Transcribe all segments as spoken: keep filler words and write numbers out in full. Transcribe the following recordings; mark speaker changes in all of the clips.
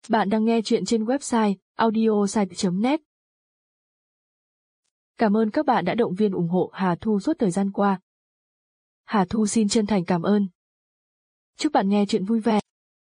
Speaker 1: Bạn đang nghe chuyện trên website audiosite chấm net. Cảm ơn các bạn đã động viên ủng hộ Hà Thu suốt thời gian qua. Hà Thu xin chân thành cảm ơn. Chúc bạn nghe chuyện vui vẻ.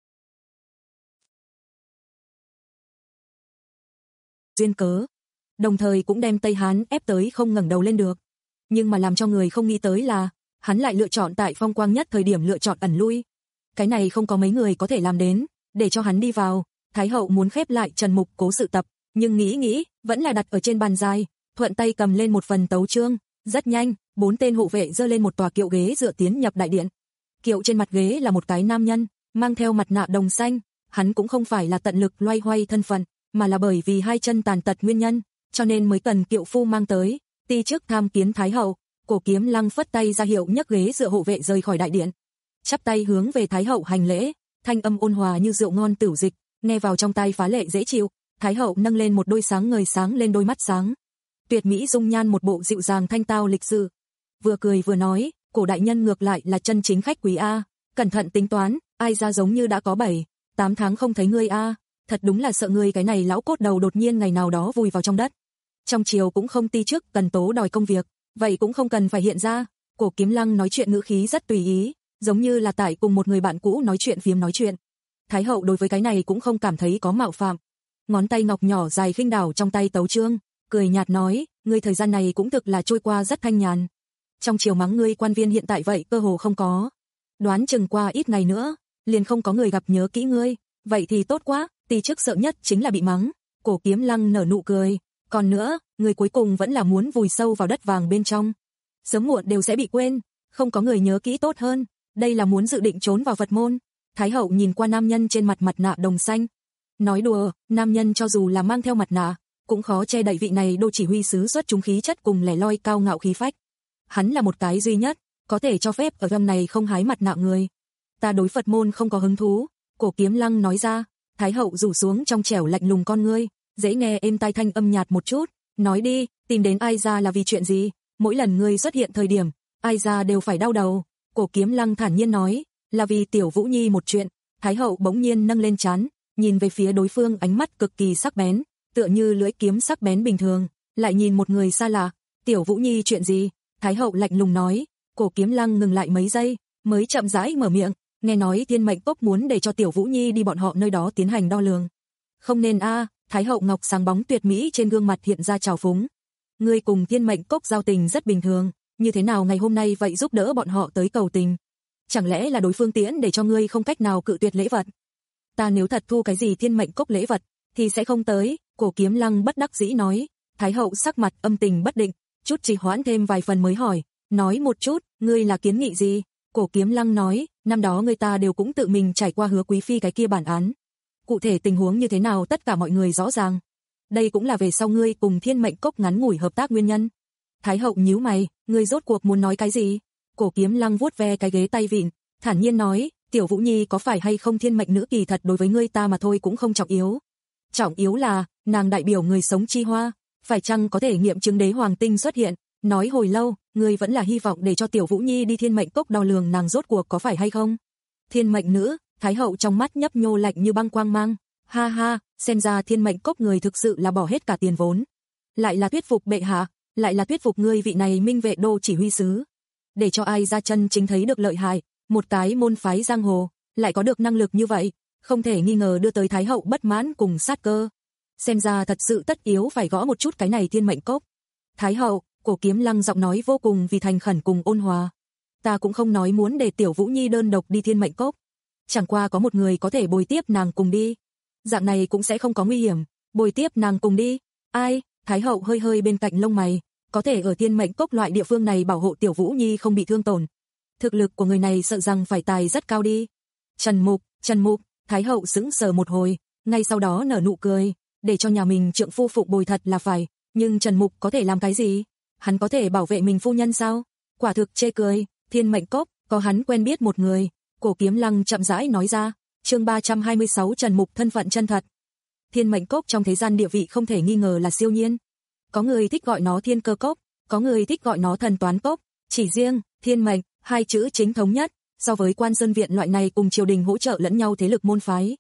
Speaker 2: Duyên cớ, đồng thời cũng đem Tây Hán ép tới không ngẩng đầu lên được. Nhưng mà làm cho người không nghĩ tới là, hắn lại lựa chọn tại phong quang nhất thời điểm lựa chọn ẩn lui. Cái này không có mấy người có thể làm đến, để cho hắn đi vào. Thái hậu muốn khép lại Trần Mục Cố sự tập, nhưng nghĩ nghĩ, vẫn là đặt ở trên bàn dài, thuận tay cầm lên một phần tấu chương. Rất nhanh, bốn tên hộ vệ giơ lên một tòa kiệu ghế dựa tiến nhập đại điện. Kiệu trên mặt ghế là một cái nam nhân, mang theo mặt nạ đồng xanh. Hắn cũng không phải là tận lực loay hoay thân phận, mà là bởi vì hai chân tàn tật nguyên nhân, cho nên mới cần kiệu phu mang tới. Ti trước tham kiến Thái hậu, Cổ Kiếm Lăng phất tay ra hiệu nhấc ghế dựa hộ vệ rời khỏi đại điện. Chắp tay hướng về Thái hậu hành lễ, thanh âm ôn hòa như rượu ngon tửu dịch, nghe vào trong tai phá lệ dễ chịu. Thái hậu nâng lên một đôi sáng ngời sáng lên đôi mắt sáng. Tuyệt mỹ dung nhan một bộ dịu dàng thanh tao lịch sự. Vừa cười vừa nói, Cổ đại nhân ngược lại là chân chính khách quý a, cẩn thận tính toán, ai ra giống như đã có bảy, tám tháng không thấy ngươi a, thật đúng là sợ ngươi cái này lão cốt đầu đột nhiên ngày nào đó vùi vào trong đất. Trong triều cũng không ti trước cần tố đòi công việc, vậy cũng không cần phải hiện ra. Cổ Kiếm Lăng nói chuyện ngữ khí rất tùy ý, giống như là tại cùng một người bạn cũ nói chuyện phiếm nói chuyện. Thái hậu đối với cái này cũng không cảm thấy có mạo phạm. Ngón tay ngọc nhỏ dài khinh đảo trong tay tấu chương, cười nhạt nói, ngươi thời gian này cũng thực là trôi qua rất thanh nhàn. Trong triều mắng ngươi quan viên hiện tại vậy cơ hồ không có. Đoán chừng qua ít ngày nữa, liền không có người gặp nhớ kỹ ngươi, vậy thì tốt quá, ti trước sợ nhất chính là bị mắng. Cổ Kiếm Lăng nở nụ cười, còn nữa, người cuối cùng vẫn là muốn vùi sâu vào đất vàng bên trong. Sớm muộn đều sẽ bị quên, không có người nhớ kỹ tốt hơn, đây là muốn dự định trốn vào Phật môn. Thái hậu nhìn qua nam nhân trên mặt mặt nạ đồng xanh. Nói đùa, nam nhân cho dù là mang theo mặt nạ, cũng khó che đậy vị này đô chỉ huy sứ xuất chúng khí chất cùng lẻ loi cao ngạo khí phách. Hắn là một cái duy nhất, có thể cho phép ở gầm này không hái mặt nạ người. Ta đối Phật môn không có hứng thú, Cổ Kiếm Lăng nói ra. Thái hậu rủ xuống trong trẻo lạnh lùng con ngươi, dễ nghe êm tai thanh âm nhạt một chút, nói đi, tìm đến ai ra là vì chuyện gì, mỗi lần ngươi xuất hiện thời điểm, ai ra đều phải đau đầu. Cổ Kiếm Lăng thản nhiên nói, là vì Tiểu Vũ Nhi một chuyện. Thái hậu bỗng nhiên nâng lên trán, nhìn về phía đối phương ánh mắt cực kỳ sắc bén, tựa như lưỡi kiếm sắc bén bình thường, lại nhìn một người xa lạ. Tiểu Vũ Nhi chuyện gì? Thái hậu lạnh lùng nói. Cổ Kiếm Lăng ngừng lại mấy giây, mới chậm rãi mở miệng, nghe nói Thiên Mệnh Cốc muốn để cho Tiểu Vũ Nhi đi bọn họ nơi đó tiến hành đo lường. Không nên a, à, Thái hậu ngọc sáng bóng tuyệt mỹ trên gương mặt hiện ra trào phúng. Ngươi cùng Thiên Mệnh Cốc giao tình rất bình thường, như thế nào ngày hôm nay vậy giúp đỡ bọn họ tới cầu tình? Chẳng lẽ là đối phương tiễn để cho ngươi không cách nào cự tuyệt lễ vật? Ta nếu thật thu cái gì Thiên Mệnh Cốc lễ vật, thì sẽ không tới. Cổ Kiếm Lăng bất đắc dĩ nói. Thái hậu sắc mặt âm tình bất định, chút trì hoãn thêm vài phần mới hỏi, nói một chút, ngươi là kiến nghị gì? Cổ Kiếm Lăng nói, năm đó người ta đều cũng tự mình trải qua Hứa quý phi cái kia bản án. Cụ thể tình huống như thế nào tất cả mọi người rõ ràng. Đây cũng là về sau ngươi cùng Thiên Mệnh Cốc ngắn ngủi hợp tác nguyên nhân. Thái hậu nhíu mày, ngươi rốt cuộc muốn nói cái gì? Cổ Kiếm Lăng vuốt ve cái ghế tay vịn, thản nhiên nói, Tiểu Vũ Nhi có phải hay không thiên mệnh nữ kỳ thật đối với ngươi ta mà thôi cũng không trọng yếu. Trọng yếu là, nàng đại biểu người sống chi hoa, phải chăng có thể nghiệm chứng đế hoàng tinh xuất hiện, nói hồi lâu, ngươi vẫn là hy vọng để cho Tiểu Vũ Nhi đi Thiên Mệnh Cốc đo lường nàng rốt cuộc có phải hay không? Thiên mệnh nữ, Thái hậu trong mắt nhấp nhô lạnh như băng quang mang, ha ha, xem ra Thiên Mệnh Cốc người thực sự là bỏ hết cả tiền vốn. Lại là thuyết phục bệ hạ, lại là thuyết phục ngươi vị này minh vệ đô chỉ huy sứ. Để cho ai ra chân chính thấy được lợi hại, một cái môn phái giang hồ, lại có được năng lực như vậy, không thể nghi ngờ đưa tới Thái hậu bất mãn cùng sát cơ. Xem ra thật sự tất yếu phải gõ một chút cái này Thiên Mệnh Cốc. Thái hậu, Cổ Kiếm Lăng giọng nói vô cùng vì thành khẩn cùng ôn hòa. Ta cũng không nói muốn để Tiểu Vũ Nhi đơn độc đi Thiên Mệnh Cốc. Chẳng qua có một người có thể bồi tiếp nàng cùng đi. Dạng này cũng sẽ không có nguy hiểm, bồi tiếp nàng cùng đi. Ai? Thái hậu hơi hơi bên cạnh lông mày, có thể ở Thiên Mệnh Cốc loại địa phương này bảo hộ Tiểu Vũ Nhi không bị thương tổn. Thực lực của người này sợ rằng phải tài rất cao đi. Trần Mục, Trần Mục, Thái hậu sững sờ một hồi, ngay sau đó nở nụ cười, để cho nhà mình trượng phu phục bồi thật là phải, nhưng Trần Mục có thể làm cái gì? Hắn có thể bảo vệ mình phu nhân sao? Quả thực chê cười. Thiên Mệnh Cốc, có hắn quen biết một người. Cổ Kiếm Lăng chậm rãi nói ra. Chương ba trăm hai mươi sáu Trần Mục thân phận chân thật. Thiên Mệnh Cốc trong thế gian địa vị không thể nghi ngờ là siêu nhiên. Có người thích gọi nó Thiên Cơ Cốc, có người thích gọi nó Thần Toán Cốc, chỉ riêng Thiên Mệnh, hai chữ chính thống nhất, so với Quan Sơn Viện loại này cùng triều đình hỗ trợ lẫn nhau thế lực môn phái.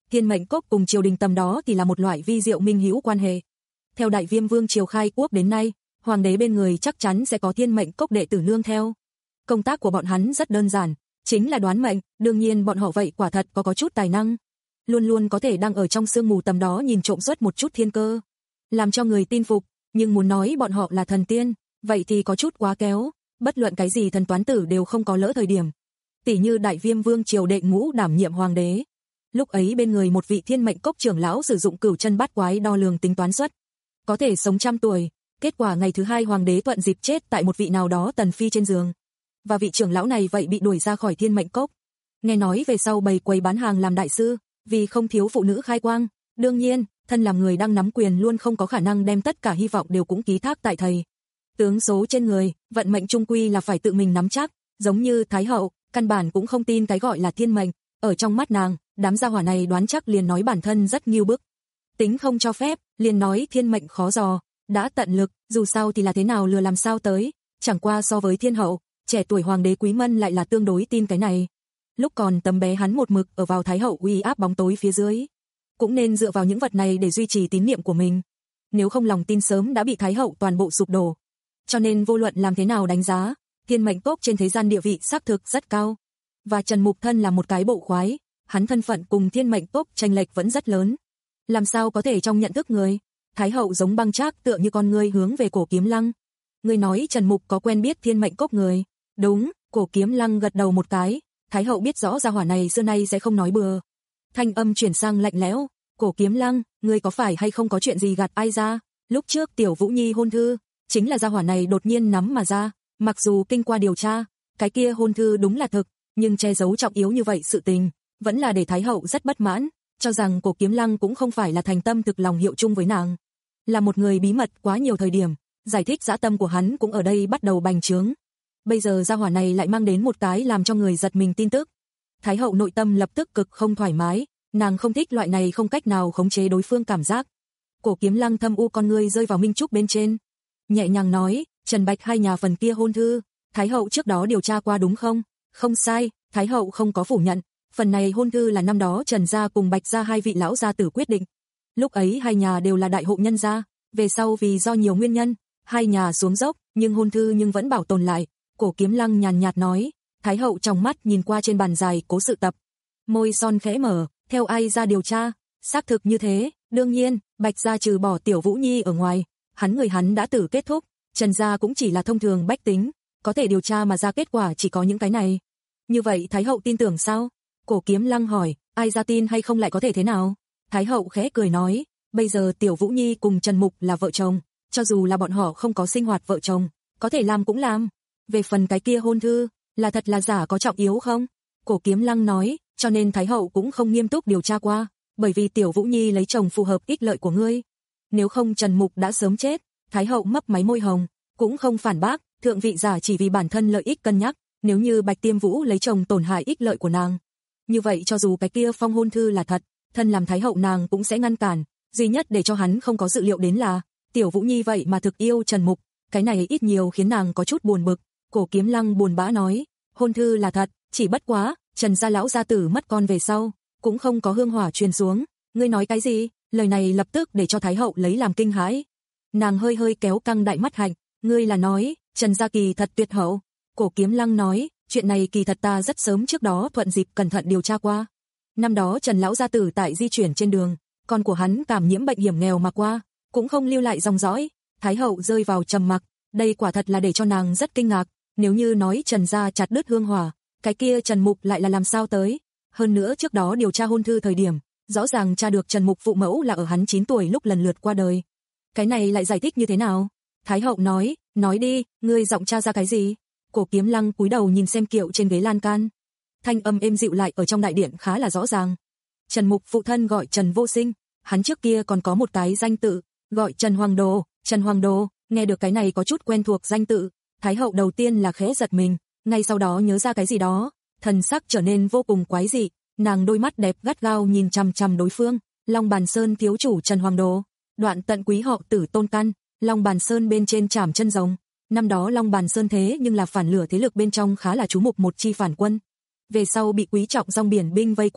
Speaker 2: Thiên mệnh cốc cùng triều đình tầm đó thì là một loại vi diệu minh hữu quan hệ. Theo Đại Viêm Vương triều khai quốc đến nay, hoàng đế bên người chắc chắn sẽ có thiên mệnh cốc đệ tử nương theo. Công tác của bọn hắn rất đơn giản, chính là đoán mệnh, đương nhiên bọn họ vậy quả thật có có chút tài năng. Luôn luôn có thể đang ở trong sương mù tầm đó nhìn trộm xuất một chút thiên cơ, làm cho người tin phục, nhưng muốn nói bọn họ là thần tiên, vậy thì có chút quá kéo, bất luận cái gì thần toán tử đều không có lỡ thời điểm. Tỷ như Đại Viêm Vương triều đệ ngũ đảm nhiệm hoàng đế. Lúc ấy bên người một vị thiên mệnh cốc trưởng lão sử dụng cửu chân bát quái đo lường tính toán suất, có thể sống trăm tuổi, kết quả ngày thứ hai hoàng đế thuận dịp chết tại một vị nào đó tần phi trên giường. Và vị trưởng lão này vậy bị đuổi ra khỏi thiên mệnh cốc. Nghe nói về sau bày quầy bán hàng làm đại sư, vì không thiếu phụ nữ khai quang, đương nhiên, thân làm người đang nắm quyền luôn không có khả năng đem tất cả hy vọng đều cũng ký thác tại thầy. Tướng số trên người, vận mệnh trung quy là phải tự mình nắm chắc, giống như Thái hậu, căn bản cũng không tin cái gọi là thiên mệnh, ở trong mắt nàng, đám gia hỏa này đoán chắc liền nói bản thân rất nghiêu bức. Tính không cho phép, liền nói thiên mệnh khó dò, đã tận lực, dù sao thì là thế nào lừa làm sao tới, chẳng qua so với thiên hậu, trẻ tuổi hoàng đế Quý Mân lại là tương đối tin cái này. Lúc còn tấm bé hắn một mực ở vào Thái hậu uy áp bóng tối phía dưới, cũng nên dựa vào những vật này để duy trì tín niệm của mình. Nếu không lòng tin sớm đã bị Thái hậu toàn bộ sụp đổ. Cho nên vô luận làm thế nào đánh giá, thiên mệnh cốc trên thế gian địa vị xác thực rất cao. Và Trần Mục thân là một cái bộ khoái, hắn thân phận cùng thiên mệnh cốc chênh lệch vẫn rất lớn. Làm sao có thể trong nhận thức người, Thái hậu giống băng trác tựa như con ngươi hướng về Cổ Kiếm Lăng. Người nói Trần Mục có quen biết thiên mệnh cốc người? Đúng, Cổ Kiếm Lăng gật đầu một cái, Thái hậu biết rõ gia hỏa này xưa nay sẽ không nói bừa. Thanh âm chuyển sang lạnh lẽo, Cổ Kiếm Lăng, ngươi có phải hay không có chuyện gì gạt ai ra? Lúc trước Tiểu Vũ Nhi hôn thư, chính là gia hỏa này đột nhiên nắm mà ra, mặc dù kinh qua điều tra, cái kia hôn thư đúng là thực, nhưng che giấu trọng yếu như vậy sự tình, vẫn là để Thái hậu rất bất mãn, cho rằng Cổ Kiếm Lăng cũng không phải là thành tâm thực lòng hiệu chung với nàng, là một người bí mật quá nhiều thời điểm, giải thích dã tâm của hắn cũng ở đây bắt đầu bành trướng. Bây giờ gia hỏa này lại mang đến một cái làm cho người giật mình tin tức. Thái hậu nội tâm lập tức cực không thoải mái, nàng không thích loại này không cách nào khống chế đối phương cảm giác. Cổ Kiếm Lăng thâm u con ngươi rơi vào Minh Trúc bên trên, nhẹ nhàng nói, Trần Bạch hai nhà phần kia hôn thư, Thái hậu trước đó điều tra qua đúng không? Không sai, Thái hậu không có phủ nhận, phần này hôn thư là năm đó Trần gia cùng Bạch gia hai vị lão gia tử quyết định. Lúc ấy hai nhà đều là đại hộ nhân gia, về sau vì do nhiều nguyên nhân, hai nhà xuống dốc, nhưng hôn thư nhưng vẫn bảo tồn lại. Cổ Kiếm Lăng nhàn nhạt nói, Thái hậu trong mắt nhìn qua trên bàn dài cố sự tập, môi son khẽ mở, theo ai ra điều tra, xác thực như thế, đương nhiên, Bạch gia trừ bỏ Tiểu Vũ Nhi ở ngoài, hắn người hắn đã tử kết thúc, Trần gia cũng chỉ là thông thường bách tính, có thể điều tra mà ra kết quả chỉ có những cái này. Như vậy Thái hậu tin tưởng sao? Cổ Kiếm Lăng hỏi, ai ra tin hay không lại có thể thế nào? Thái hậu khẽ cười nói, bây giờ Tiểu Vũ Nhi cùng Trần Mục là vợ chồng, cho dù là bọn họ không có sinh hoạt vợ chồng, có thể làm cũng làm. Về phần cái kia hôn thư, là thật là giả có trọng yếu không? Cổ Kiếm Lăng nói, cho nên Thái hậu cũng không nghiêm túc điều tra qua, bởi vì Tiểu Vũ Nhi lấy chồng phù hợp ích lợi của ngươi. Nếu không Trần Mục đã sớm chết. Thái hậu mấp máy môi hồng, cũng không phản bác, thượng vị giả chỉ vì bản thân lợi ích cân nhắc, nếu như Bạch Tiêm Vũ lấy chồng tổn hại ích lợi của nàng. Như vậy cho dù cái kia phong hôn thư là thật, thân làm Thái hậu nàng cũng sẽ ngăn cản, duy nhất để cho hắn không có dự liệu đến là, Tiểu Vũ Nhi vậy mà thực yêu Trần Mục, cái này ít nhiều khiến nàng có chút buồn bực. Cổ Kiếm Lăng buồn bã nói, hôn thư là thật, chỉ bất quá, Trần gia lão gia tử mất con về sau, cũng không có hương hỏa truyền xuống. Ngươi nói cái gì? Lời này lập tức để cho Thái hậu lấy làm kinh hãi. Nàng hơi hơi kéo căng đại mắt hạnh, ngươi là nói, Trần gia kỳ thật tuyệt hậu. Cổ Kiếm Lăng nói, chuyện này kỳ thật ta rất sớm trước đó thuận dịp cẩn thận điều tra qua. Năm đó Trần lão gia tử tại di chuyển trên đường, con của hắn cảm nhiễm bệnh hiểm nghèo mà qua, cũng không lưu lại dòng dõi. Thái hậu rơi vào trầm mặc, đây quả thật là để cho nàng rất kinh ngạc, nếu như nói Trần gia chặt đứt hương hỏa, cái kia Trần Mục lại là làm sao tới? Hơn nữa trước đó điều tra hôn thư thời điểm, rõ ràng tra được Trần Mục phụ mẫu là ở hắn chín tuổi lúc lần lượt qua đời. Cái này lại giải thích như thế nào? Thái hậu nói, nói đi, ngươi giọng tra ra cái gì? Cổ Kiếm Lăng cúi đầu nhìn xem kiệu trên ghế lan can. Thanh âm êm dịu lại ở trong đại điện khá là rõ ràng. Trần Mục phụ thân gọi Trần Vô Sinh, hắn trước kia còn có một cái danh tự, gọi Trần Hoàng Đồ, Trần Hoàng Đồ, nghe được cái này có chút quen thuộc danh tự, Thái hậu đầu tiên là khẽ giật mình, ngay sau đó nhớ ra cái gì đó, thần sắc trở nên vô cùng quái dị, nàng đôi mắt đẹp gắt gao nhìn chằm chằm đối phương, Long Bàn Sơn thiếu chủ Trần Hoàng Đồ, Đoạn Tận quý họ Tử Tôn Căn, Long Bàn Sơn bên trên trảm chân rồng. Năm đó Long Bàn Sơn thế nhưng là phản lửa thế lực bên trong khá là chú mục một chi phản quân. Về sau bị Quý Trọng Rong Biển binh vây quét,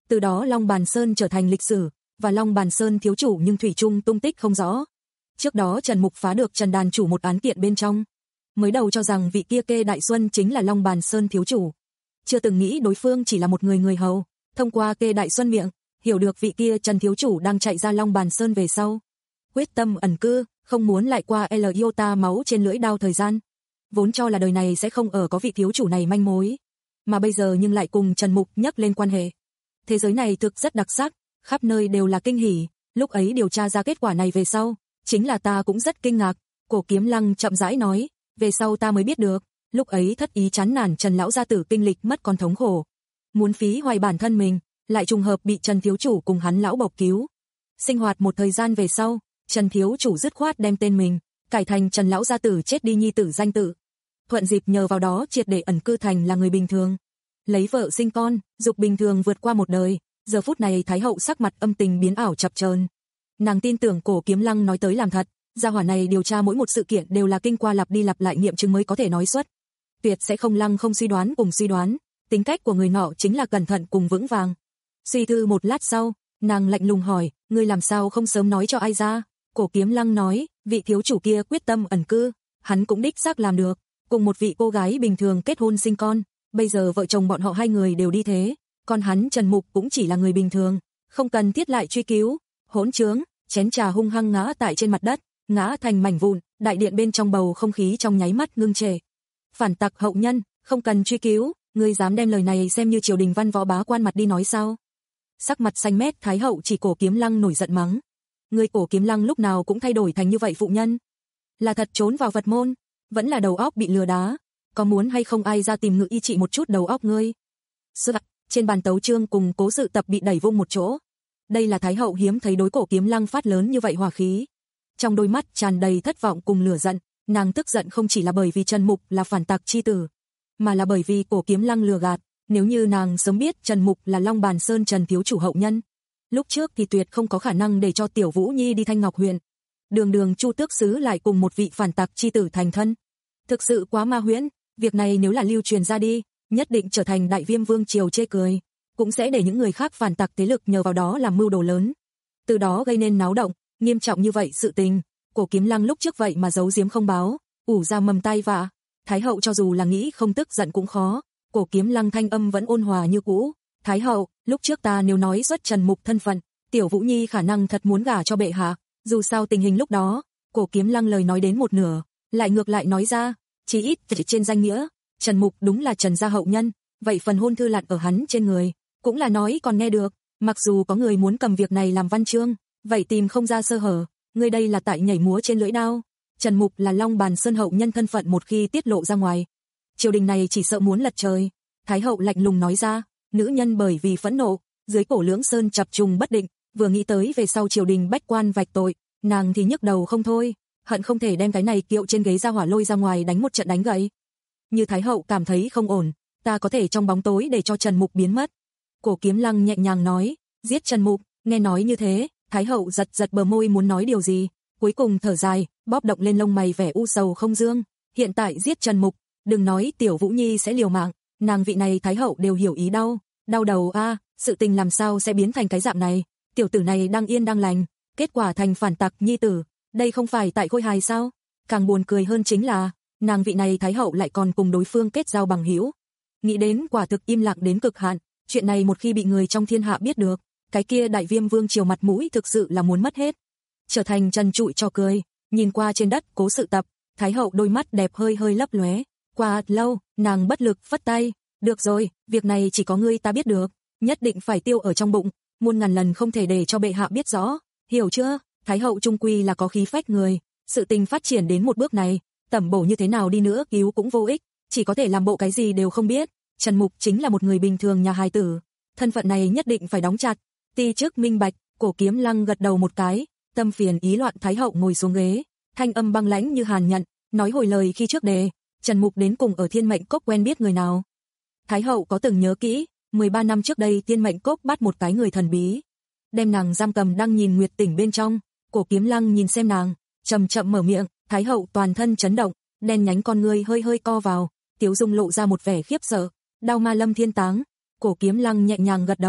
Speaker 2: Từ đó Long Bàn Sơn trở thành lịch sử, và Long Bàn Sơn thiếu chủ nhưng thủy chung tung tích không rõ. Trước đó Trần Mục phá được Trần đàn chủ một án kiện bên trong. Mới đầu cho rằng vị kia Kê Đại Xuân chính là Long Bàn Sơn thiếu chủ. Chưa từng nghĩ đối phương chỉ là một người người hầu. Thông qua Kê Đại Xuân miệng, hiểu được vị kia Trần thiếu chủ đang chạy ra Long Bàn Sơn về sau. Quyết tâm ẩn cư, không muốn lại qua L iota máu trên lưỡi đao thời gian. Vốn cho là đời này sẽ không ở có vị thiếu chủ này manh mối. Mà bây giờ nhưng lại cùng Trần Mục nhắc lên quan hệ. Thế giới này thực rất đặc sắc, khắp nơi đều là kinh hỉ. Lúc ấy điều tra ra kết quả này về sau, chính là ta cũng rất kinh ngạc. Cổ Kiếm Lăng chậm rãi nói, về sau ta mới biết được, lúc ấy thất ý chán nản Trần lão gia tử kinh lịch mất con thống khổ. Muốn phí hoài bản thân mình, lại trùng hợp bị Trần thiếu chủ cùng hắn lão bộc cứu. Sinh hoạt một thời gian về sau, Trần thiếu chủ dứt khoát đem tên mình cải thành Trần lão gia tử chết đi nhi tử danh tự. Thuận dịp nhờ vào đó triệt để ẩn cư thành là người bình thường. Lấy vợ sinh con, dục bình thường vượt qua một đời. Giờ phút này Thái hậu sắc mặt âm tình biến ảo chập chờn. Nàng tin tưởng Cổ Kiếm Lăng nói tới làm thật, gia hỏa này điều tra mỗi một sự kiện đều là kinh qua lặp đi lặp lại nghiệm chứng mới có thể nói xuất. Tuyệt sẽ không lăng không suy đoán cùng suy đoán, tính cách của người nọ chính là cẩn thận cùng vững vàng. Suy tư một lát sau, nàng lạnh lùng hỏi, ngươi làm sao không sớm nói cho ai ra? Cổ Kiếm Lăng nói, vị thiếu chủ kia quyết tâm ẩn cư, hắn cũng đích xác làm được, cùng một vị cô gái bình thường kết hôn sinh con, bây giờ vợ chồng bọn họ hai người đều đi thế, còn hắn Trần Mục cũng chỉ là người bình thường, không cần thiết lại truy cứu. Hỗn trướng, chén trà hung hăng ngã tại trên mặt đất, ngã thành mảnh vụn, đại điện bên trong bầu không khí trong nháy mắt ngưng trệ. Phản tặc hậu nhân, không cần truy cứu, ngươi dám đem lời này xem như triều đình văn võ bá quan mặt đi nói sao? Sắc mặt xanh mét Thái hậu chỉ Cổ Kiếm Lăng nổi giận mắng. Ngươi Cổ Kiếm Lăng lúc nào cũng thay đổi thành như vậy phụ nhân. Là thật trốn vào Phật môn, vẫn là đầu óc bị lừa đá, có muốn hay không ai ra tìm ngự y trị một chút đầu óc ngươi? Sức trên bàn tấu chương cùng cố sự tập bị đẩy vung một chỗ. Đây là Thái hậu hiếm thấy đối Cổ Kiếm Lăng phát lớn như vậy hỏa khí. Trong đôi mắt tràn đầy thất vọng cùng lửa giận, nàng tức giận không chỉ là bởi vì Trần Mục là phản tặc chi tử, mà là bởi vì Cổ Kiếm Lăng lừa gạt. Nếu như nàng sớm biết Trần Mục là Long Bàn Sơn Trần thiếu chủ hậu nhân, lúc trước thì tuyệt không có khả năng để cho Tiểu Vũ Nhi đi Thanh Ngọc huyện. Đường đường Chu Tước sứ lại cùng một vị phản tặc chi tử thành thân. Thực sự quá ma huyễn, việc này nếu là lưu truyền ra đi, nhất định trở thành Đại Viêm vương triều chê cười, cũng sẽ để những người khác phản tặc thế lực nhờ vào đó làm mưu đồ lớn. Từ đó gây nên náo động, nghiêm trọng như vậy sự tình, Cổ Kiếm Lăng lúc trước vậy mà giấu giếm không báo, ủ ra mầm tai vạ. Thái hậu cho dù là nghĩ không tức giận cũng khó. Cổ Kiếm Lăng thanh âm vẫn ôn hòa như cũ. Thái hậu, lúc trước ta nếu nói xuất Trần Mục thân phận, Tiểu Vũ Nhi khả năng thật muốn gả cho bệ hạ. Dù sao tình hình lúc đó, Cổ Kiếm Lăng lời nói đến một nửa, lại ngược lại nói ra, chỉ ít trên danh nghĩa, Trần Mục đúng là Trần gia hậu nhân, vậy phần hôn thư lặn ở hắn trên người, cũng là nói còn nghe được. Mặc dù có người muốn cầm việc này làm văn chương, vậy tìm không ra sơ hở, ngươi đây là tại nhảy múa trên lưỡi đao. Trần Mục là Long Bàn Sơn hậu nhân thân phận một khi tiết lộ ra ngoài, triều đình này chỉ sợ muốn lật trời. Thái hậu lạnh lùng nói ra, nữ nhân bởi vì phẫn nộ, dưới cổ lưỡng sơn chập trùng bất định, vừa nghĩ tới về sau triều đình bách quan vạch tội, nàng thì nhức đầu không thôi, hận không thể đem cái này kiệu trên ghế ra hỏa lôi ra ngoài đánh một trận đánh gãy. Như Thái hậu cảm thấy không ổn, ta có thể trong bóng tối để cho Trần Mục biến mất. Cổ Kiếm Lăng nhẹ nhàng nói, giết Trần Mục. Nghe nói như thế, Thái hậu giật giật bờ môi muốn nói điều gì, cuối cùng thở dài, bóp động lên lông mày vẻ u sầu không dương. Hiện tại giết Trần Mục, đừng nói Tiểu Vũ Nhi sẽ liều mạng, nàng vị này Thái hậu đều hiểu ý đau, đau đầu a, à, sự tình làm sao sẽ biến thành cái dạng này? Tiểu tử này đang yên đang lành, kết quả thành phản tặc nhi tử, đây không phải tại khôi hài sao? Càng buồn cười hơn chính là, nàng vị này Thái hậu lại còn cùng đối phương kết giao bằng hữu. Nghĩ đến quả thực im lặng đến cực hạn, chuyện này một khi bị người trong thiên hạ biết được, cái kia Đại Viêm vương triều mặt mũi thực sự là muốn mất hết. Trở thành trần trụi cho cười, nhìn qua trên đất cố sự tập, Thái hậu đôi mắt đẹp hơi hơi lấp lóe. Qua lâu, nàng bất lực phất tay, được rồi, việc này chỉ có ngươi ta biết được, nhất định phải tiêu ở trong bụng, muôn ngàn lần không thể để cho bệ hạ biết rõ, hiểu chưa? Thái hậu trung quy là có khí phách người, sự tình phát triển đến một bước này, tẩm bổ như thế nào đi nữa cứu cũng vô ích, chỉ có thể làm bộ cái gì đều không biết. Trần Mục chính là một người bình thường nhà hài tử, thân phận này nhất định phải đóng chặt. Ti chức minh bạch. Cổ Kiếm Lăng gật đầu một cái, tâm phiền ý loạn Thái hậu ngồi xuống ghế, thanh âm băng lãnh như hàn nhận, nói hồi lời khi trước đề, Trần Mục đến cùng ở Thiên Mệnh Cốc quen biết người nào. Thái hậu có từng nhớ kỹ, mười ba năm trước đây Thiên Mệnh Cốc bắt một cái người thần bí, đem nàng giam cầm đang nhìn nguyệt tỉnh bên trong. Cổ Kiếm Lăng nhìn xem nàng, chậm chậm mở miệng. Thái hậu toàn thân chấn động, đen nhánh con ngươi hơi hơi co vào, Tiếu Dung lộ ra một vẻ khiếp sợ. Đao ma lâm thiên táng. Cổ Kiếm Lăng nhẹ nhàng gật đầu,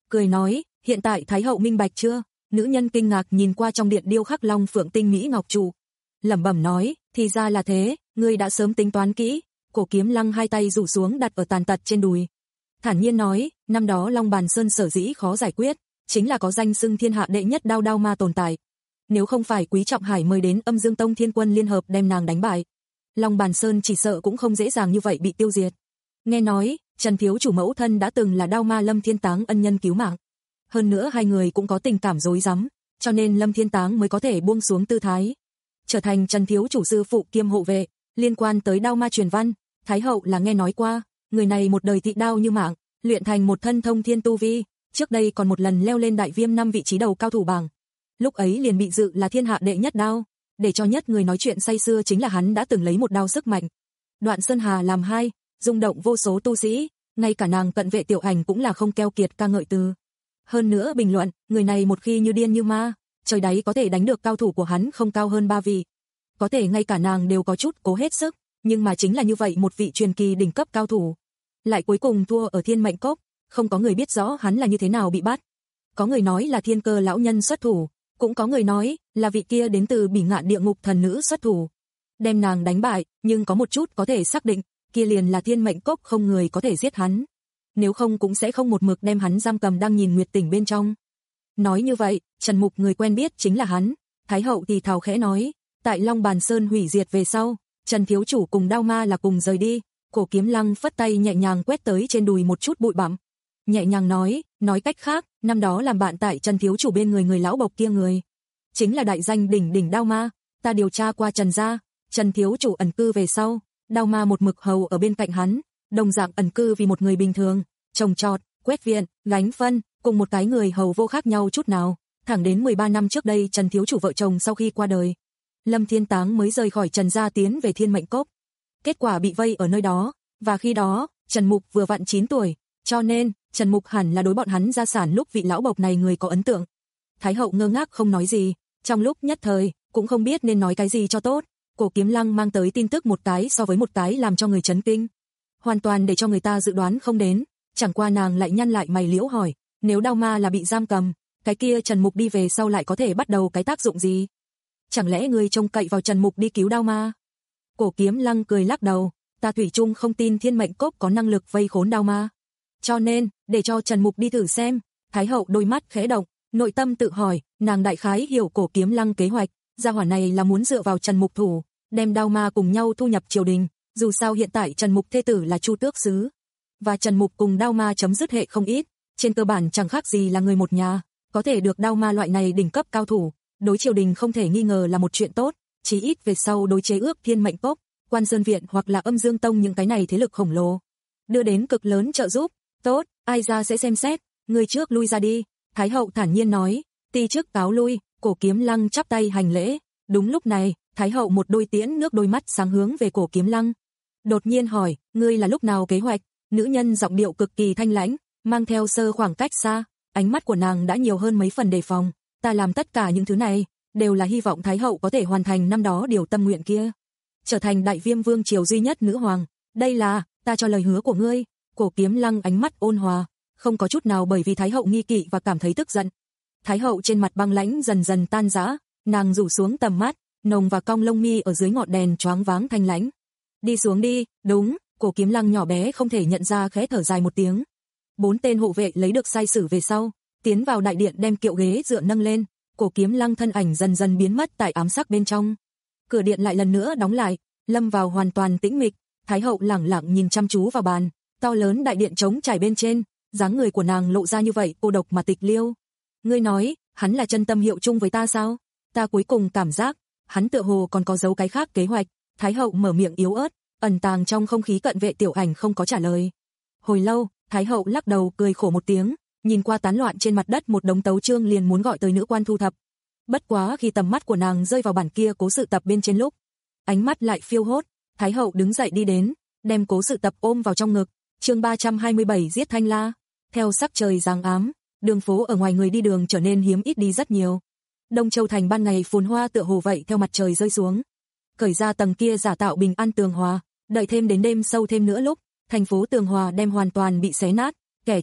Speaker 2: cười nói, hiện tại Thái hậu minh bạch chưa? Nữ nhân kinh ngạc nhìn qua trong điện điêu khắc long phượng tinh mỹ ngọc trụ, lẩm bẩm nói, thì ra là thế, ngươi đã sớm tính toán kỹ. Cổ Kiếm Lăng hai tay rủ xuống đặt ở tàn tật trên đùi, thản nhiên nói, năm đó Long Bàn Sơn sở dĩ khó giải quyết, chính là có danh xưng thiên hạ đệ nhất đao đao ma tồn tại. Nếu không phải Quý Trọng Hải mời đến Âm Dương Tông Thiên Quân liên hợp đem nàng đánh bại, Long Bàn Sơn chỉ sợ cũng không dễ dàng như vậy bị tiêu diệt. Nghe nói, Trần thiếu chủ mẫu thân đã từng là đao ma Lâm Thiên Táng ân nhân cứu mạng. Hơn nữa hai người cũng có tình cảm rối rắm, cho nên Lâm Thiên Táng mới có thể buông xuống tư thái, trở thành Trần thiếu chủ sư phụ kiêm hộ vệ. Liên quan tới đao ma truyền văn, Thái hậu là nghe nói qua, người này một đời thị đao như mạng, luyện thành một thân thông thiên tu vi, trước đây còn một lần leo lên đại viêm năm vị trí đầu cao thủ bảng. Lúc ấy liền bị dự là thiên hạ đệ nhất đao, để cho nhất người nói chuyện say xưa chính là hắn đã từng lấy một đao sức mạnh Đoạn Sơn Hà làm hai, rung động vô số tu sĩ, ngay cả nàng cận vệ Tiểu Ảnh cũng là không keo kiệt ca ngợi từ. Hơn nữa bình luận, người này một khi như điên như ma, trời đáy có thể đánh được cao thủ của hắn không cao hơn ba vị. Có thể ngay cả nàng đều có chút cố hết sức, nhưng mà chính là như vậy một vị truyền kỳ đỉnh cấp cao thủ, lại cuối cùng thua ở Thiên Mệnh Cốc, không có người biết rõ hắn là như thế nào bị bắt. Có người nói là Thiên Cơ lão nhân xuất thủ, cũng có người nói là vị kia đến từ Bỉ Ngạn địa ngục thần nữ xuất thủ, đem nàng đánh bại, nhưng có một chút có thể xác định, kia liền là Thiên Mệnh Cốc không người có thể giết hắn. Nếu không cũng sẽ không một mực đem hắn giam cầm đang nhìn Nguyệt Tỉnh bên trong. Nói như vậy, Trần Mục người quen biết chính là hắn. Thái hậu thì thào khẽ nói, tại Long Bàn Sơn hủy diệt về sau, Trần thiếu chủ cùng đao ma là cùng rời đi. Cổ Kiếm Lăng phất tay nhẹ nhàng quét tới trên đùi một chút bụi bặm, nhẹ nhàng nói, nói cách khác, năm đó làm bạn tại Trần thiếu chủ bên người người lão bộc kia người, chính là đại danh đỉnh đỉnh đao ma. Ta điều tra qua Trần gia, Trần thiếu chủ ẩn cư về sau, đao ma một mực hầu ở bên cạnh hắn, đồng dạng ẩn cư vì một người bình thường, trồng trọt, quét viện, gánh phân, cùng một cái người hầu vô khác nhau chút nào. Thẳng đến mười ba năm trước đây Trần thiếu chủ vợ chồng sau khi qua đời, Lâm Thiên Táng mới rời khỏi Trần gia tiến về Thiên Mệnh Cốc. Kết quả bị vây ở nơi đó, và khi đó, Trần Mục vừa vặn chín tuổi, cho nên, Trần Mục hẳn là đối bọn hắn gia sản lúc vị lão bộc này người có ấn tượng. Thái hậu ngơ ngác không nói gì, trong lúc nhất thời, cũng không biết nên nói cái gì cho tốt. Cổ Kiếm Lăng mang tới tin tức một cái so với một cái làm cho người chấn kinh, hoàn toàn để cho người ta dự đoán không đến. Chẳng qua nàng lại nhăn lại mày liễu hỏi, nếu đao ma là bị giam cầm, cái kia Trần Mục đi về sau lại có thể bắt đầu cái tác dụng gì? Chẳng lẽ ngươi trông cậy vào Trần Mục đi cứu đao ma? Cổ Kiếm Lăng cười lắc đầu, ta thủy chung không tin Thiên Mệnh Cốc có năng lực vây khốn đao ma. Cho nên, để cho Trần Mục đi thử xem. Thái hậu đôi mắt khẽ động, nội tâm tự hỏi, nàng đại khái hiểu Cổ Kiếm Lăng kế hoạch, gia hỏa này là muốn dựa vào Trần Mục thủ, đem đao ma cùng nhau thu nhập triều đình. Dù sao hiện tại Trần Mục thê tử là Chu Tước Sứ, và Trần Mục cùng đao ma chấm dứt hệ không ít, trên cơ bản chẳng khác gì là người một nhà, có thể được đao ma loại này đỉnh cấp cao thủ, đối triều đình không thể nghi ngờ là một chuyện tốt, chí ít về sau đối chế ước Thiên Mệnh Cốc, Quan Sơn Viện hoặc là Âm Dương Tông những cái này thế lực khổng lồ, đưa đến cực lớn trợ giúp. Tốt, ai ra sẽ xem xét, người trước lui ra đi. Thái hậu thản nhiên nói, ti chức cáo lui. Cổ Kiếm Lăng chắp tay hành lễ. Đúng lúc này, Thái hậu một đôi tiễn nước đôi mắt sáng hướng về Cổ Kiếm Lăng, đột nhiên hỏi, ngươi là lúc nào kế hoạch? Nữ nhân giọng điệu cực kỳ thanh lãnh, mang theo sơ khoảng cách xa, ánh mắt của nàng đã nhiều hơn mấy phần đề phòng. Ta làm tất cả những thứ này, đều là hy vọng Thái hậu có thể hoàn thành năm đó điều tâm nguyện kia, trở thành Đại Viêm Vương triều duy nhất nữ hoàng. Đây là, ta cho lời hứa của ngươi. Cổ Kiếm Lăng ánh mắt ôn hòa, không có chút nào bởi vì Thái hậu nghi kỵ và cảm thấy tức giận. Thái hậu trên mặt băng lãnh dần dần tan rã, nàng rủ xuống tầm mắt, nồng và cong lông mi ở dưới ngọn đèn choáng váng thanh lãnh. Đi xuống đi. Đúng. Cổ Kiếm Lăng nhỏ bé không thể nhận ra khẽ thở dài một tiếng. Bốn tên hộ vệ lấy được sai sử về sau, tiến vào đại điện đem kiệu ghế dựa nâng lên. Cổ Kiếm Lăng thân ảnh dần dần biến mất tại ám sắc bên trong. Cửa điện lại lần nữa đóng lại, lâm vào hoàn toàn tĩnh mịch. Thái hậu lẳng lặng nhìn chăm chú vào bàn, to lớn đại điện trống trải bên trên, dáng người của nàng lộ ra như vậy cô độc mà tịch liêu. Ngươi nói, hắn là chân tâm hiệu chung với ta sao? Ta cuối cùng cảm giác, hắn tựa hồ còn có dấu cái khác kế hoạch. Thái hậu mở miệng yếu ớt, ẩn tàng trong không khí cận vệ Tiểu Ảnh không có trả lời. Hồi lâu, Thái hậu lắc đầu cười khổ một tiếng, nhìn qua tán loạn trên mặt đất một đống tấu chương liền muốn gọi tới nữ quan thu thập. Bất quá khi tầm mắt của nàng rơi vào bản kia cố sự tập bên trên lúc, ánh mắt lại phiêu hốt. Thái hậu đứng dậy đi đến, đem cố sự tập ôm vào trong ngực. Chương ba trăm hai mươi bảy giết Thanh La. Theo sắc trời giáng ám, đường phố ở ngoài người đi đường trở nên hiếm ít đi rất nhiều. Đông Châu thành ban ngày phồn hoa tựa hồ vậy theo mặt trời rơi xuống, cởi ra tầng kia giả tạo bình an tường hòa, đợi thêm đến đêm sâu thêm nữa lúc, thành phố tường hòa đem hoàn toàn bị xé nát, kẻ trộm,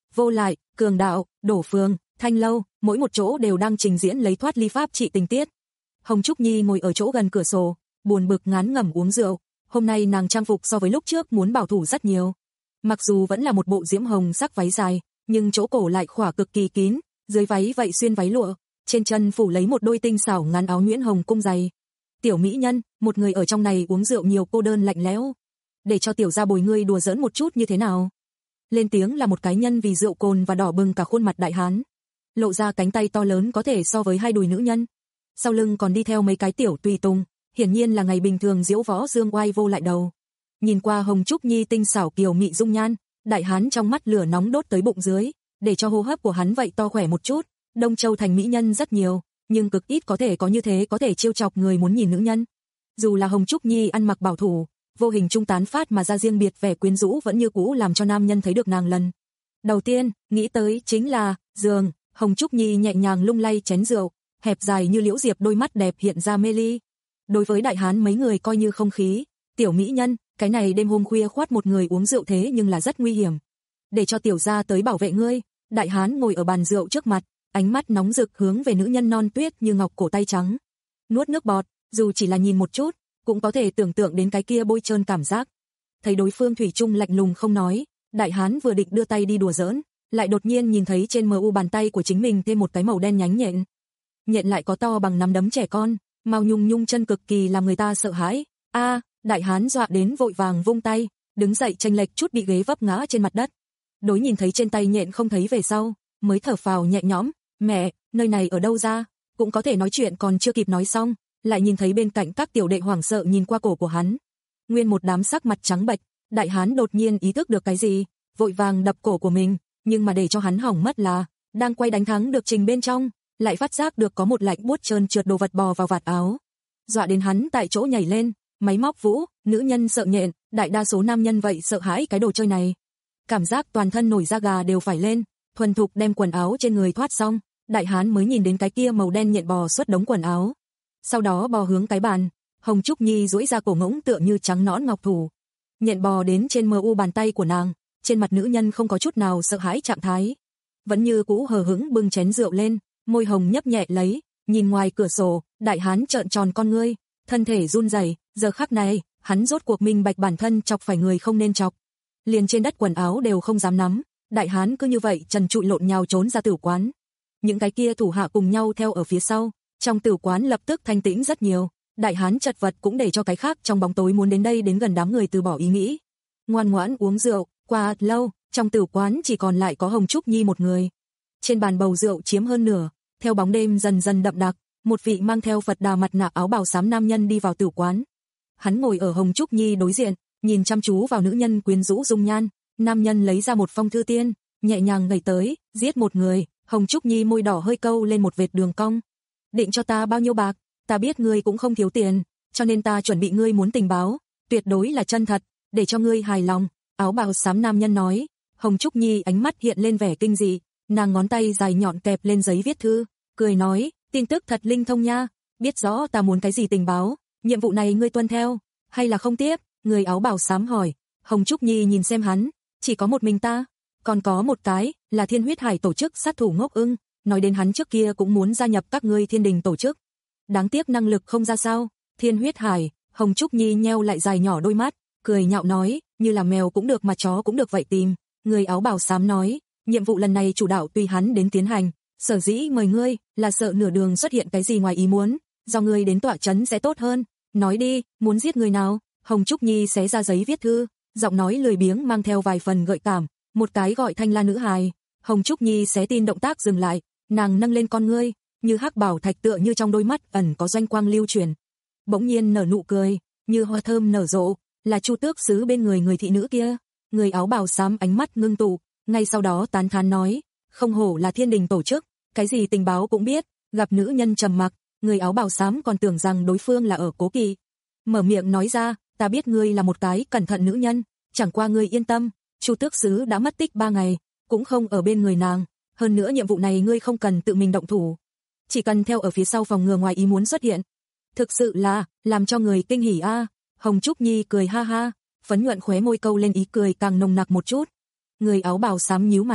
Speaker 2: Vô Lại, Cường Đạo, Đổ Phường, Thanh Lâu, mỗi một chỗ đều đang trình diễn lấy thoát ly pháp trị tình tiết. Hồng Trúc Nhi ngồi ở chỗ gần cửa sổ, buồn bực ngán ngẩm uống rượu. Hôm nay nàng trang phục so với lúc trước muốn bảo thủ rất nhiều. Mặc dù vẫn là một bộ diễm hồng sắc váy dài, nhưng chỗ cổ lại khỏa cực kỳ kín, dưới váy vậy xuyên váy lụa, trên chân phủ lấy một đôi tinh xảo ngắn áo nhuyễn hồng cung dày. Tiểu mỹ nhân, một người ở trong này uống rượu nhiều cô đơn lạnh lẽo. Để cho tiểu gia bồi ngươi đùa giỡn một chút như thế nào? Lên tiếng là một cái nhân vì rượu cồn và đỏ bừng cả khuôn mặt đại hán. Lộ ra cánh tay to lớn có thể so với hai đùi nữ nhân. Sau lưng còn đi theo mấy cái tiểu tùy tùng, hiển nhiên là ngày bình thường diễu võ dương oai Vô Lại đầu. Nhìn qua Hồng Trúc Nhi tinh xảo kiều mị dung nhan, đại hán trong mắt lửa nóng đốt tới bụng dưới, để cho hô hấp của hắn vậy to khỏe một chút. Đông Châu thành mỹ nhân rất nhiều, nhưng cực ít có thể có như thế có thể chiêu chọc người muốn nhìn nữ nhân. Dù là Hồng Trúc Nhi ăn mặc bảo thủ, vô hình trung tán phát mà ra riêng biệt vẻ quyến rũ vẫn như cũ làm cho nam nhân thấy được nàng lần đầu tiên nghĩ tới chính là giường. Hồng Trúc Nhi nhẹ nhàng lung lay chén rượu, hẹp dài như liễu diệp đôi mắt đẹp hiện ra mê ly. Đối với đại hán mấy người coi như không khí. Tiểu mỹ nhân, cái này đêm hôm khuya khoát một người uống rượu thế nhưng là rất nguy hiểm. Để cho tiểu gia tới bảo vệ ngươi. Đại hán ngồi ở bàn rượu trước mặt, ánh mắt nóng rực hướng về nữ nhân non tuyết như ngọc cổ tay trắng. Nuốt nước bọt, dù chỉ là nhìn một chút, cũng có thể tưởng tượng đến cái kia bôi trơn cảm giác. Thấy đối phương thủy chung lạnh lùng không nói, đại hán vừa định đưa tay đi đùa giỡn, lại đột nhiên nhìn thấy trên mờ u bàn tay của chính mình thêm một cái màu đen nhánh nhện. Nhện lại có to bằng nắm đấm trẻ con, màu nhung nhung chân cực kỳ làm người ta sợ hãi. A, đại hán dọa đến vội vàng vung tay, đứng dậy chênh lệch chút bị ghế vấp ngã trên mặt đất. Đối nhìn thấy trên tay nhện không thấy về sau, mới thở phào nhẹ nhõm, mẹ, nơi này ở đâu ra? Cũng có thể nói chuyện còn chưa kịp nói xong, lại nhìn thấy bên cạnh các tiểu đệ hoảng sợ nhìn qua cổ của hắn. Nguyên một đám sắc mặt trắng bệch, đại hán đột nhiên ý thức được cái gì, vội vàng đập cổ của mình, nhưng mà để cho hắn hỏng mất là, đang quay đánh thắng được trình bên trong, lại phát giác được có một lạnh buốt trơn trượt đồ vật bò vào vạt áo. Dọa đến hắn tại chỗ nhảy lên, máy móc vũ, nữ nhân sợ nhện, đại đa số nam nhân vậy sợ hãi cái đồ chơi này. Cảm giác toàn thân nổi da gà đều phải lên, thuần thục đem quần áo trên người thoát xong, đại hán mới nhìn đến cái kia màu đen nhện bò xuất đống quần áo. Sau đó bò hướng cái bàn, Hồng Trúc Nhi duỗi ra cổ ngỗng tựa như trắng nõn ngọc thủ. Nhện bò đến trên mờ u bàn tay của nàng, trên mặt nữ nhân không có chút nào sợ hãi trạng thái. Vẫn như cũ hờ hững bưng chén rượu lên, môi hồng nhấp nhẹ lấy, nhìn ngoài cửa sổ, đại hán trợn tròn con ngươi, thân thể run rẩy, giờ khắc này, hắn rốt cuộc minh bạch bản thân chọc phải người không nên chọc. Liền trên đất quần áo đều không dám nắm, đại hán cứ như vậy trần trụi lộn nhào trốn ra tử quán. Những cái kia thủ hạ cùng nhau theo ở phía sau, trong tử quán lập tức thanh tĩnh rất nhiều, đại hán chật vật cũng để cho cái khác trong bóng tối muốn đến đây đến gần đám người từ bỏ ý nghĩ. Ngoan ngoãn uống rượu, qua lâu, trong tử quán chỉ còn lại có Hồng Trúc Nhi một người. Trên bàn bầu rượu chiếm hơn nửa, theo bóng đêm dần dần đậm đặc, một vị mang theo Phật đà mặt nạ áo bào xám nam nhân đi vào tử quán. Hắn ngồi ở Hồng Trúc Nhi đối diện, nhìn chăm chú vào nữ nhân quyến rũ dung nhan, nam nhân lấy ra một phong thư tiên, nhẹ nhàng gầy tới, giết một người. Hồng Trúc Nhi môi đỏ hơi câu lên một vệt đường cong. Định cho ta bao nhiêu bạc? Ta biết ngươi cũng không thiếu tiền, cho nên ta chuẩn bị ngươi muốn tình báo, tuyệt đối là chân thật, để cho ngươi hài lòng. Áo bào xám nam nhân nói. Hồng Trúc Nhi ánh mắt hiện lên vẻ kinh dị, nàng ngón tay dài nhọn kẹp lên giấy viết thư, cười nói, tin tức thật linh thông nha, biết rõ ta muốn cái gì tình báo, nhiệm vụ này ngươi tuân theo, hay là không tiếp? Người áo bào xám hỏi. Hồng Trúc Nhi nhìn xem hắn, chỉ có một mình ta, còn có một cái, là Thiên Huyết Hải tổ chức sát thủ ngốc ưng, nói đến hắn trước kia cũng muốn gia nhập các ngươi Thiên Đình tổ chức. Đáng tiếc năng lực không ra sao. Thiên Huyết Hải, Hồng Trúc Nhi nheo lại dài nhỏ đôi mắt, cười nhạo nói, như là mèo cũng được mà chó cũng được vậy tìm. Người áo bào xám nói, nhiệm vụ lần này chủ đạo tùy hắn đến tiến hành, sở dĩ mời ngươi, là sợ nửa đường xuất hiện cái gì ngoài ý muốn, do ngươi đến tọa chấn sẽ tốt hơn. Nói đi, muốn giết người nào? Hồng Trúc Nhi xé ra giấy viết thư, giọng nói lười biếng mang theo vài phần gợi cảm, một cái gọi Thanh La nữ hài. Hồng Trúc Nhi xé tin động tác dừng lại, nàng nâng lên con ngươi, như hắc bảo thạch tựa như trong đôi mắt ẩn có doanh quang lưu truyền. Bỗng nhiên nở nụ cười, như hoa thơm nở rộ, là Chu Tước sứ bên người người thị nữ kia. Người áo bào xám ánh mắt ngưng tụ, ngay sau đó tán thán nói, không hổ là Thiên Đình tổ chức, cái gì tình báo cũng biết. Gặp nữ nhân trầm mặc, người áo bào xám còn tưởng rằng đối phương là ở cố kỵ. Mở miệng nói ra, ta biết ngươi là một cái cẩn thận nữ nhân, chẳng qua ngươi yên tâm, Chu Tước sứ đã mất tích ba ngày, cũng không ở bên người nàng, hơn nữa nhiệm vụ này ngươi không cần tự mình động thủ, chỉ cần theo ở phía sau phòng ngừa ngoài ý muốn xuất hiện. Thực sự là, làm cho người kinh hỉ a. Hồng Trúc Nhi cười ha ha, phấn nhuận khóe môi câu lên ý cười càng nồng nặc một chút. Người áo bào xám nhíu mày,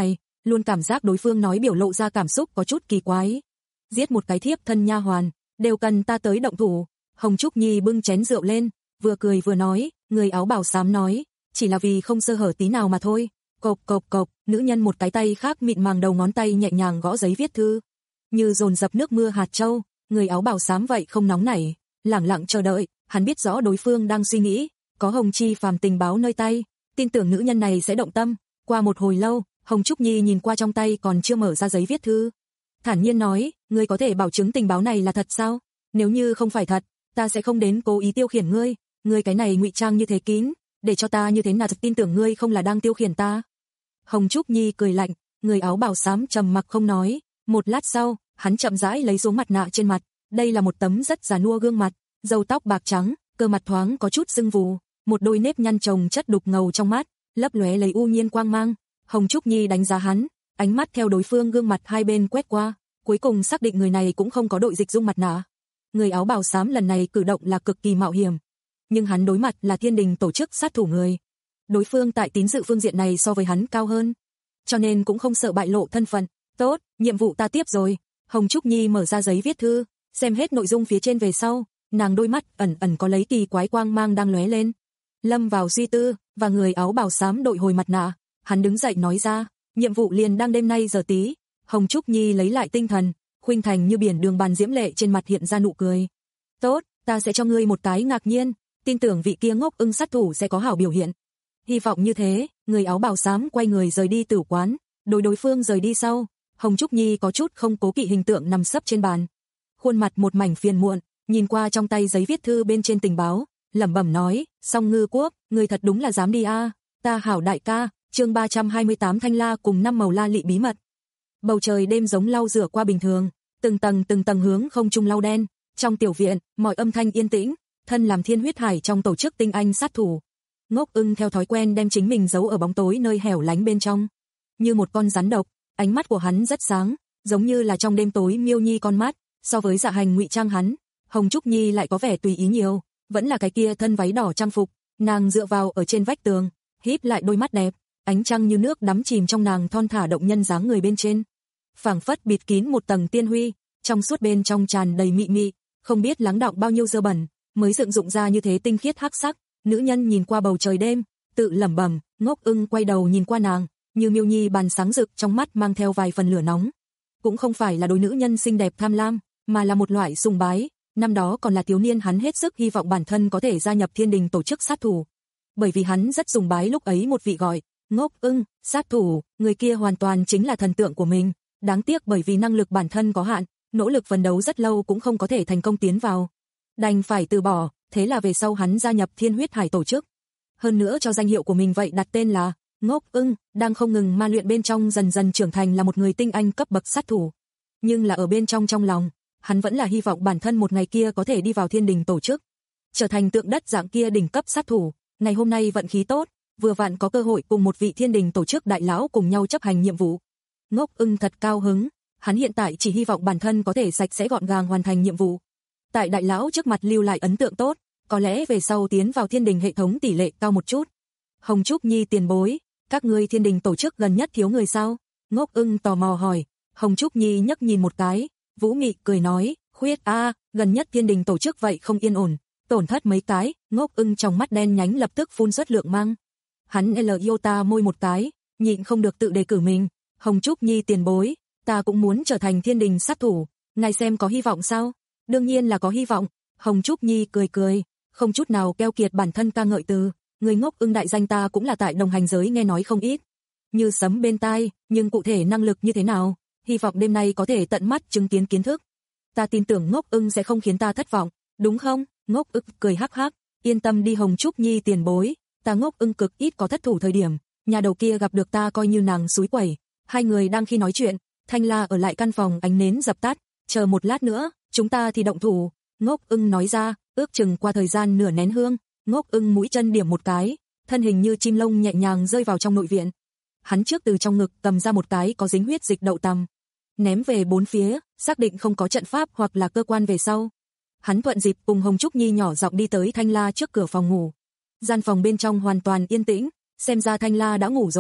Speaker 2: luôn cảm giác đối phương nói biểu lộ ra cảm xúc có chút kỳ quái. Giết một cái thiếp thân nha hoàn, đều cần ta tới động thủ. Hồng Trúc Nhi bưng chén rượu lên, vừa cười vừa nói, người áo bào xám nói, chỉ là vì không sơ hở tí nào mà thôi. Cộp cộp cộp, nữ nhân một cái tay khác mịn màng đầu ngón tay nhẹ nhàng gõ giấy viết thư, như dồn dập nước mưa hạt châu. Người áo bào xám vậy không nóng nảy, lẳng lặng chờ đợi, hắn biết rõ đối phương đang suy nghĩ, có Hồng Chi phàm tình báo nơi tay, tin tưởng nữ nhân này sẽ động tâm. Qua một hồi lâu, Hồng Trúc Nhi nhìn qua trong tay còn chưa mở ra giấy viết thư, thản nhiên nói, ngươi có thể bảo chứng tình báo này là thật sao? Nếu như không phải thật, ta sẽ không đến cố ý tiêu khiển ngươi, ngươi cái này ngụy trang như thế kín, để cho ta như thế nào tin tưởng ngươi không là đang tiêu khiển ta. Hồng Trúc Nhi cười lạnh, người áo bào xám trầm mặc không nói, một lát sau, hắn chậm rãi lấy xuống mặt nạ trên mặt, đây là một tấm rất già nua gương mặt, râu tóc bạc trắng, cơ mặt thoáng có chút sưng vù, một đôi nếp nhăn chồng chất đục ngầu trong mắt, lấp lóe lấy u nhiên quang mang. Hồng Trúc Nhi đánh giá hắn, ánh mắt theo đối phương gương mặt hai bên quét qua, cuối cùng xác định người này cũng không có đội dịch dung mặt nạ. Người áo bào xám lần này cử động là cực kỳ mạo hiểm, nhưng hắn đối mặt là Thiên Đình tổ chức sát thủ người. Đối phương tại tín dự phương diện này so với hắn cao hơn, cho nên cũng không sợ bại lộ thân phận. Tốt, nhiệm vụ ta tiếp rồi. Hồng Trúc Nhi mở ra giấy viết thư, xem hết nội dung phía trên về sau, nàng đôi mắt ẩn ẩn có lấy kỳ quái quang mang đang lóe lên. Lâm vào suy tư, và người áo bào xám đội hồi mặt nạ, hắn đứng dậy nói ra, nhiệm vụ liền đang đêm nay giờ tí. Hồng Trúc Nhi lấy lại tinh thần, khuynh thành như biển đường bàn diễm lệ trên mặt hiện ra nụ cười. Tốt, ta sẽ cho ngươi một cái ngạc nhiên, tin tưởng vị kia ngốc ưng sát thủ sẽ có hảo biểu hiện. Hy vọng như thế, người áo bào xám quay người rời đi tử quán, đối đối phương rời đi sau, Hồng Trúc Nhi có chút không cố kỵ hình tượng nằm sấp trên bàn. Khuôn mặt một mảnh phiền muộn, nhìn qua trong tay giấy viết thư bên trên tình báo, lẩm bẩm nói, Song Ngư Quốc, người thật đúng là dám đi a, ta hảo đại ca. Chương ba trăm hai mươi tám Thanh La cùng năm màu la lị bí mật. Bầu trời đêm giống lau rửa qua bình thường, từng tầng từng tầng hướng không trung lau đen, trong tiểu viện, mọi âm thanh yên tĩnh, thân làm Thiên Huyết Hải trong tổ chức tinh anh sát thủ. Ngốc ưng theo thói quen đem chính mình giấu ở bóng tối nơi hẻo lánh bên trong, như một con rắn độc, ánh mắt của hắn rất sáng, giống như là trong đêm tối miêu nhi con mắt. So với Dạ Hành ngụy trang hắn, Hồng Trúc Nhi lại có vẻ tùy ý nhiều, vẫn là cái kia thân váy đỏ trang phục, nàng dựa vào ở trên vách tường, híp lại đôi mắt đẹp, ánh trăng như nước đắm chìm trong nàng thon thả động nhân dáng người bên trên, phảng phất bịt kín một tầng tiên huy, trong suốt bên trong tràn đầy mị mị, không biết lắng đọng bao nhiêu dơ bẩn, mới dựng dụng ra như thế tinh khiết hắc sắc. Nữ nhân nhìn qua bầu trời đêm, tự lẩm bẩm. Ngốc ưng quay đầu nhìn qua nàng, như miêu nhi bàn sáng rực trong mắt mang theo vài phần lửa nóng. Cũng không phải là đối nữ nhân xinh đẹp tham lam, mà là một loại sùng bái. Năm đó còn là thiếu niên hắn hết sức hy vọng bản thân có thể gia nhập Thiên Đình tổ chức sát thủ, bởi vì hắn rất sùng bái lúc ấy một vị gọi Ngốc ưng sát thủ, người kia hoàn toàn chính là thần tượng của mình. Đáng tiếc bởi vì năng lực bản thân có hạn, nỗ lực phấn đấu rất lâu cũng không có thể thành công tiến vào, đành phải từ bỏ. Thế là về sau hắn gia nhập Thiên Huyết Hải tổ chức, hơn nữa cho danh hiệu của mình vậy đặt tên là Ngốc ưng, đang không ngừng ma luyện bên trong dần dần trưởng thành là một người tinh anh cấp bậc sát thủ. Nhưng là ở bên trong trong lòng, hắn vẫn là hy vọng bản thân một ngày kia có thể đi vào Thiên Đình tổ chức, trở thành tượng đất dạng kia đỉnh cấp sát thủ. Ngày hôm nay vận khí tốt, vừa vặn có cơ hội cùng một vị Thiên Đình tổ chức đại lão cùng nhau chấp hành nhiệm vụ. Ngốc ưng thật cao hứng, hắn hiện tại chỉ hy vọng bản thân có thể sạch sẽ gọn gàng hoàn thành nhiệm vụ, tại đại lão trước mặt lưu lại ấn tượng tốt, có lẽ về sau tiến vào Thiên Đình hệ thống tỷ lệ cao một chút. Hồng Trúc Nhi tiền bối, các ngươi Thiên Đình tổ chức gần nhất thiếu người sao? Ngốc ưng tò mò hỏi. Hồng Trúc Nhi nhấc nhìn một cái, Vũ Mị cười nói, khuyết a, gần nhất Thiên Đình tổ chức vậy không yên ổn, tổn thất mấy cái. Ngốc ưng trong mắt đen nhánh lập tức phun xuất lượng mang. Hắn L Iota môi một cái, nhịn không được tự đề cử mình. Hồng Trúc Nhi tiền bối, ta cũng muốn trở thành Thiên Đình sát thủ, ngài xem có hy vọng sao? Đương nhiên là có hy vọng. Hồng Trúc Nhi cười cười, không chút nào keo kiệt bản thân ca ngợi từ, người Ngốc ưng đại danh ta cũng là tại đồng hành giới nghe nói không ít, như sấm bên tai, nhưng cụ thể năng lực như thế nào, hy vọng đêm nay có thể tận mắt chứng kiến kiến thức. Ta tin tưởng Ngốc ưng sẽ không khiến ta thất vọng, đúng không? Ngốc ưng cười hắc hắc, yên tâm đi Hồng Trúc Nhi tiền bối, ta Ngốc ưng cực ít có thất thủ thời điểm, nhà đầu kia gặp được ta coi như nàng xúi quẩy. Hai người đang khi nói chuyện, Thanh La ở lại căn phòng ánh nến dập tắt, chờ một lát nữa, chúng ta thì động thủ. Ngốc ưng nói ra, ước chừng qua thời gian nửa nén hương, Ngốc ưng mũi chân điểm một cái, thân hình như chim lông nhẹ nhàng rơi vào trong nội viện. Hắn trước từ trong ngực cầm ra một cái có dính huyết dịch đậu tằm, ném về bốn phía, xác định không có trận pháp hoặc là cơ quan về sau. Hắn thuận dịp cùng Hồng Trúc Nhi nhỏ giọng đi tới Thanh La trước cửa phòng ngủ. Gian phòng bên trong hoàn toàn yên tĩnh, xem ra Thanh La đã ngủ rồi.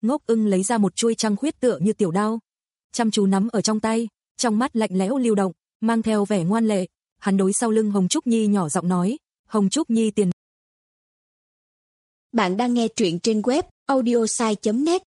Speaker 2: Ngốc Ưng lấy ra một chuôi trăng khuyết tựa như tiểu đao, chăm chú nắm ở trong tay, trong mắt lạnh lẽo lưu động, mang theo vẻ ngoan lệ. Hắn đối sau lưng Hồng Trúc Nhi nhỏ giọng nói, Hồng Trúc Nhi tiền.
Speaker 3: Bạn đang nghe truyện trên web audiosai chấm net.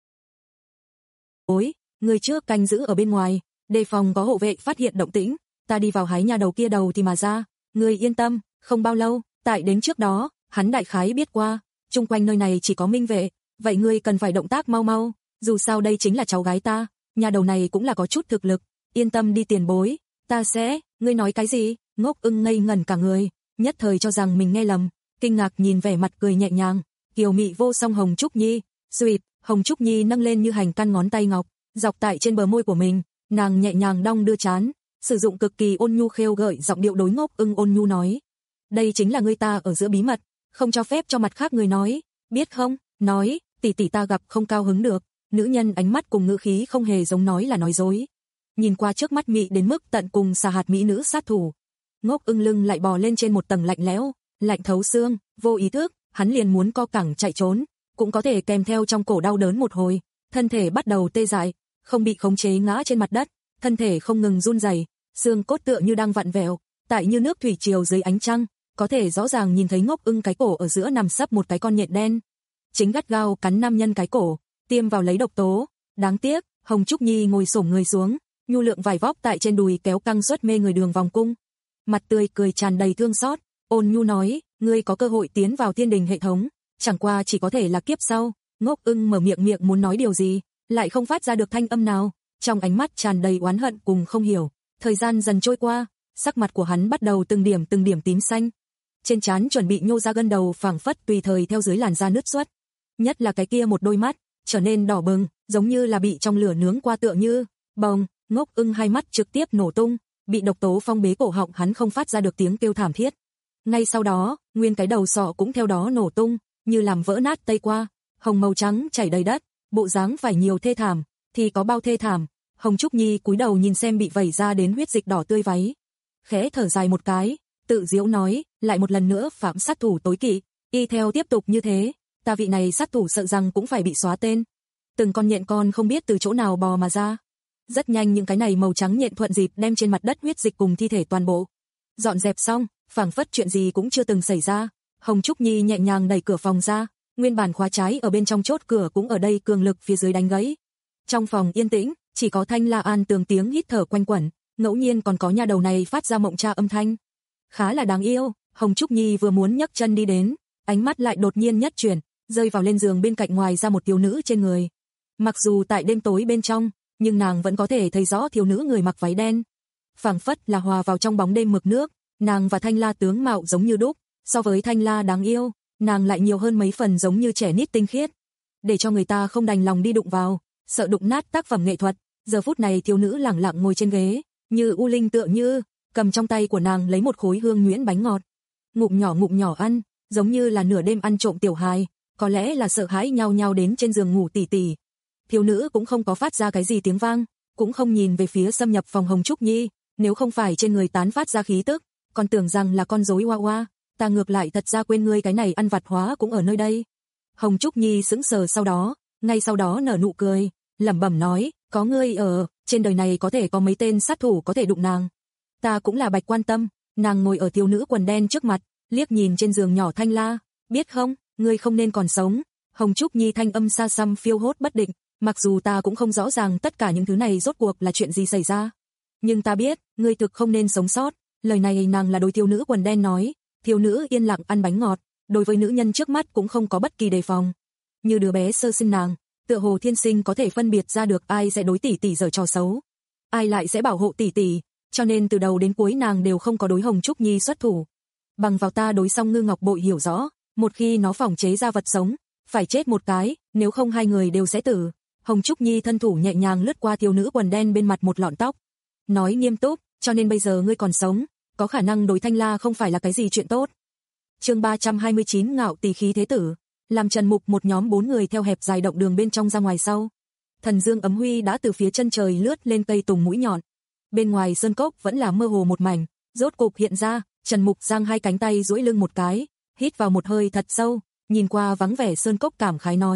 Speaker 2: Ôi, người trước canh giữ ở bên ngoài, đề phòng có hộ vệ phát hiện động tĩnh, ta đi vào hái nhà đầu kia đầu thì mà ra, người yên tâm, không bao lâu, tại đến trước đó, hắn đại khái biết qua, chung quanh nơi này chỉ có minh vệ, vậy ngươi cần phải động tác mau mau, dù sao đây chính là cháu gái ta, nhà đầu này cũng là có chút thực lực, yên tâm đi tiền bối, ta sẽ, ngươi nói cái gì? Ngốc Ưng ngây ngẩn cả người, nhất thời cho rằng mình nghe lầm, kinh ngạc nhìn vẻ mặt cười nhẹ nhàng, kiều mị vô song Hồng Trúc Nhi, suýt, Hồng Trúc Nhi nâng lên như hành căn ngón tay ngọc, dọc tại trên bờ môi của mình, nàng nhẹ nhàng đong đưa trán, sử dụng cực kỳ ôn nhu khêu gợi giọng điệu đối Ngốc Ưng ôn nhu nói, đây chính là ngươi ta ở giữa bí mật, không cho phép cho mặt khác người nói, biết không? Nói, tỷ tỷ ta gặp không cao hứng được. Nữ nhân ánh mắt cùng ngữ khí không hề giống nói là nói dối. Nhìn qua trước mắt mị đến mức tận cùng xà hạt mỹ nữ sát thủ. Ngốc Ưng lưng lại bò lên trên một tầng lạnh lẽo, lạnh thấu xương, vô ý thức, hắn liền muốn co cẳng chạy trốn, cũng có thể kèm theo trong cổ đau đớn một hồi, thân thể bắt đầu tê dại, không bị khống chế ngã trên mặt đất, thân thể không ngừng run rẩy, xương cốt tựa như đang vặn vẹo, tại như nước thủy triều dưới ánh trăng, có thể rõ ràng nhìn thấy Ngốc Ưng cái cổ ở giữa nằm sấp một cái con nhện đen, chính gắt gao cắn nam nhân cái cổ, tiêm vào lấy độc tố. Đáng tiếc, Hồng Trúc Nhi ngồi xổm người xuống, nhu lượng vải vóc tại trên đùi kéo căng suốt mê người đường vòng cung. Mặt tươi cười tràn đầy thương xót, ôn nhu nói, ngươi có cơ hội tiến vào thiên đình hệ thống, chẳng qua chỉ có thể là kiếp sau. Ngốc Ưng mở miệng miệng muốn nói điều gì, lại không phát ra được thanh âm nào, trong ánh mắt tràn đầy oán hận cùng không hiểu. Thời gian dần trôi qua, sắc mặt của hắn bắt đầu từng điểm từng điểm tím xanh. Trên trán chuẩn bị nhô ra gân đầu phảng phất tùy thời theo dưới làn da nứt xuất. Nhất là cái kia một đôi mắt, trở nên đỏ bừng, giống như là bị trong lửa nướng qua tựa như, bồng, Ngốc Ưng hai mắt trực tiếp nổ tung, bị độc tố phong bế cổ họng hắn không phát ra được tiếng kêu thảm thiết. Ngay sau đó, nguyên cái đầu sọ cũng theo đó nổ tung, như làm vỡ nát tây qua, hồng màu trắng chảy đầy đất, bộ dáng phải nhiều thê thảm, thì có bao thê thảm. Hồng Trúc Nhi cúi đầu nhìn xem bị vẩy ra đến huyết dịch đỏ tươi váy, khẽ thở dài một cái, tự giễu nói, lại một lần nữa phạm sát thủ tối kỵ, y theo tiếp tục như thế, ta vị này sát thủ sợ rằng cũng phải bị xóa tên. Từng con nhện con không biết từ chỗ nào bò mà ra. Rất nhanh những cái này màu trắng nhện thuận dịp đem trên mặt đất huyết dịch cùng thi thể toàn bộ dọn dẹp xong, phảng phất chuyện gì cũng chưa từng xảy ra. Hồng Trúc Nhi nhẹ nhàng đẩy cửa phòng ra, nguyên bản khóa trái ở bên trong chốt cửa cũng ở đây cường lực phía dưới đánh gãy. Trong phòng yên tĩnh, chỉ có Thanh La An tường tiếng hít thở quanh quẩn, ngẫu nhiên còn có nhà đầu này phát ra mộng tra âm thanh. Khá là đáng yêu. Hồng Trúc Nhi vừa muốn nhấc chân đi đến, ánh mắt lại đột nhiên nhất chuyển, rơi vào lên giường bên cạnh ngoài ra một thiếu nữ trên người. Mặc dù tại đêm tối bên trong, nhưng nàng vẫn có thể thấy rõ thiếu nữ người mặc váy đen. Phảng phất là hòa vào trong bóng đêm mực nước, nàng và Thanh La tướng mạo giống như đúc, so với Thanh La đáng yêu, nàng lại nhiều hơn mấy phần giống như trẻ nít tinh khiết, để cho người ta không đành lòng đi đụng vào, sợ đụng nát tác phẩm nghệ thuật. Giờ phút này thiếu nữ lẳng lặng ngồi trên ghế, như u linh tựa như, cầm trong tay của nàng lấy một khối hương nhuyễn bánh ngọt, ngụm nhỏ ngụm nhỏ ăn, giống như là nửa đêm ăn trộm tiểu hài, có lẽ là sợ hãi nhao nhao đến trên giường ngủ tỉ tỉ. Thiếu nữ cũng không có phát ra cái gì tiếng vang, cũng không nhìn về phía xâm nhập phòng Hồng Trúc Nhi, nếu không phải trên người tán phát ra khí tức, còn tưởng rằng là con rối hoa hoa, ta ngược lại thật ra quên ngươi cái này ăn vặt hóa cũng ở nơi đây. Hồng Trúc Nhi sững sờ sau đó, ngay sau đó nở nụ cười, lẩm bẩm nói, có ngươi ở, trên đời này có thể có mấy tên sát thủ có thể đụng nàng. Ta cũng là Bạch Quan Tâm. Nàng ngồi ở thiếu nữ quần đen trước mặt, liếc nhìn trên giường nhỏ Thanh La, biết không, ngươi không nên còn sống. Hồng Trúc Nhi thanh âm xa xăm phiêu hốt bất định, mặc dù ta cũng không rõ ràng tất cả những thứ này rốt cuộc là chuyện gì xảy ra, nhưng ta biết, ngươi thực không nên sống sót. Lời này nàng là đối thiếu nữ quần đen nói. Thiếu nữ yên lặng ăn bánh ngọt, đối với nữ nhân trước mắt cũng không có bất kỳ đề phòng. Như đứa bé sơ sinh nàng, tựa hồ thiên sinh có thể phân biệt ra được ai sẽ đối tỷ tỷ giở trò xấu, ai lại sẽ bảo hộ tỷ tỷ, cho nên từ đầu đến cuối nàng đều không có đối Hồng Trúc Nhi xuất thủ. Bằng vào ta đối Song Ngư Ngọc Bội hiểu rõ, một khi nó phỏng chế ra vật sống, phải chết một cái, nếu không hai người đều sẽ tử. Hồng Trúc Nhi thân thủ nhẹ nhàng lướt qua thiếu nữ quần đen bên mặt một lọn tóc, nói nghiêm túc, cho nên bây giờ ngươi còn sống, có khả năng đối Thanh La không phải là cái gì chuyện tốt. Chương ba trăm hai mươi chín Ngạo Tỳ Khí Thế Tử. Làm Trần Mục một nhóm bốn người theo hẹp dài động đường bên trong ra ngoài sau. Thần dương ấm huy đã từ phía chân trời lướt lên cây tùng mũi nhọn. Bên ngoài sơn cốc vẫn là mơ hồ một mảnh, rốt cục hiện ra, Trần Mục giang hai cánh tay duỗi lưng một cái, hít vào một hơi thật sâu, nhìn qua vắng vẻ sơn cốc cảm khái nói,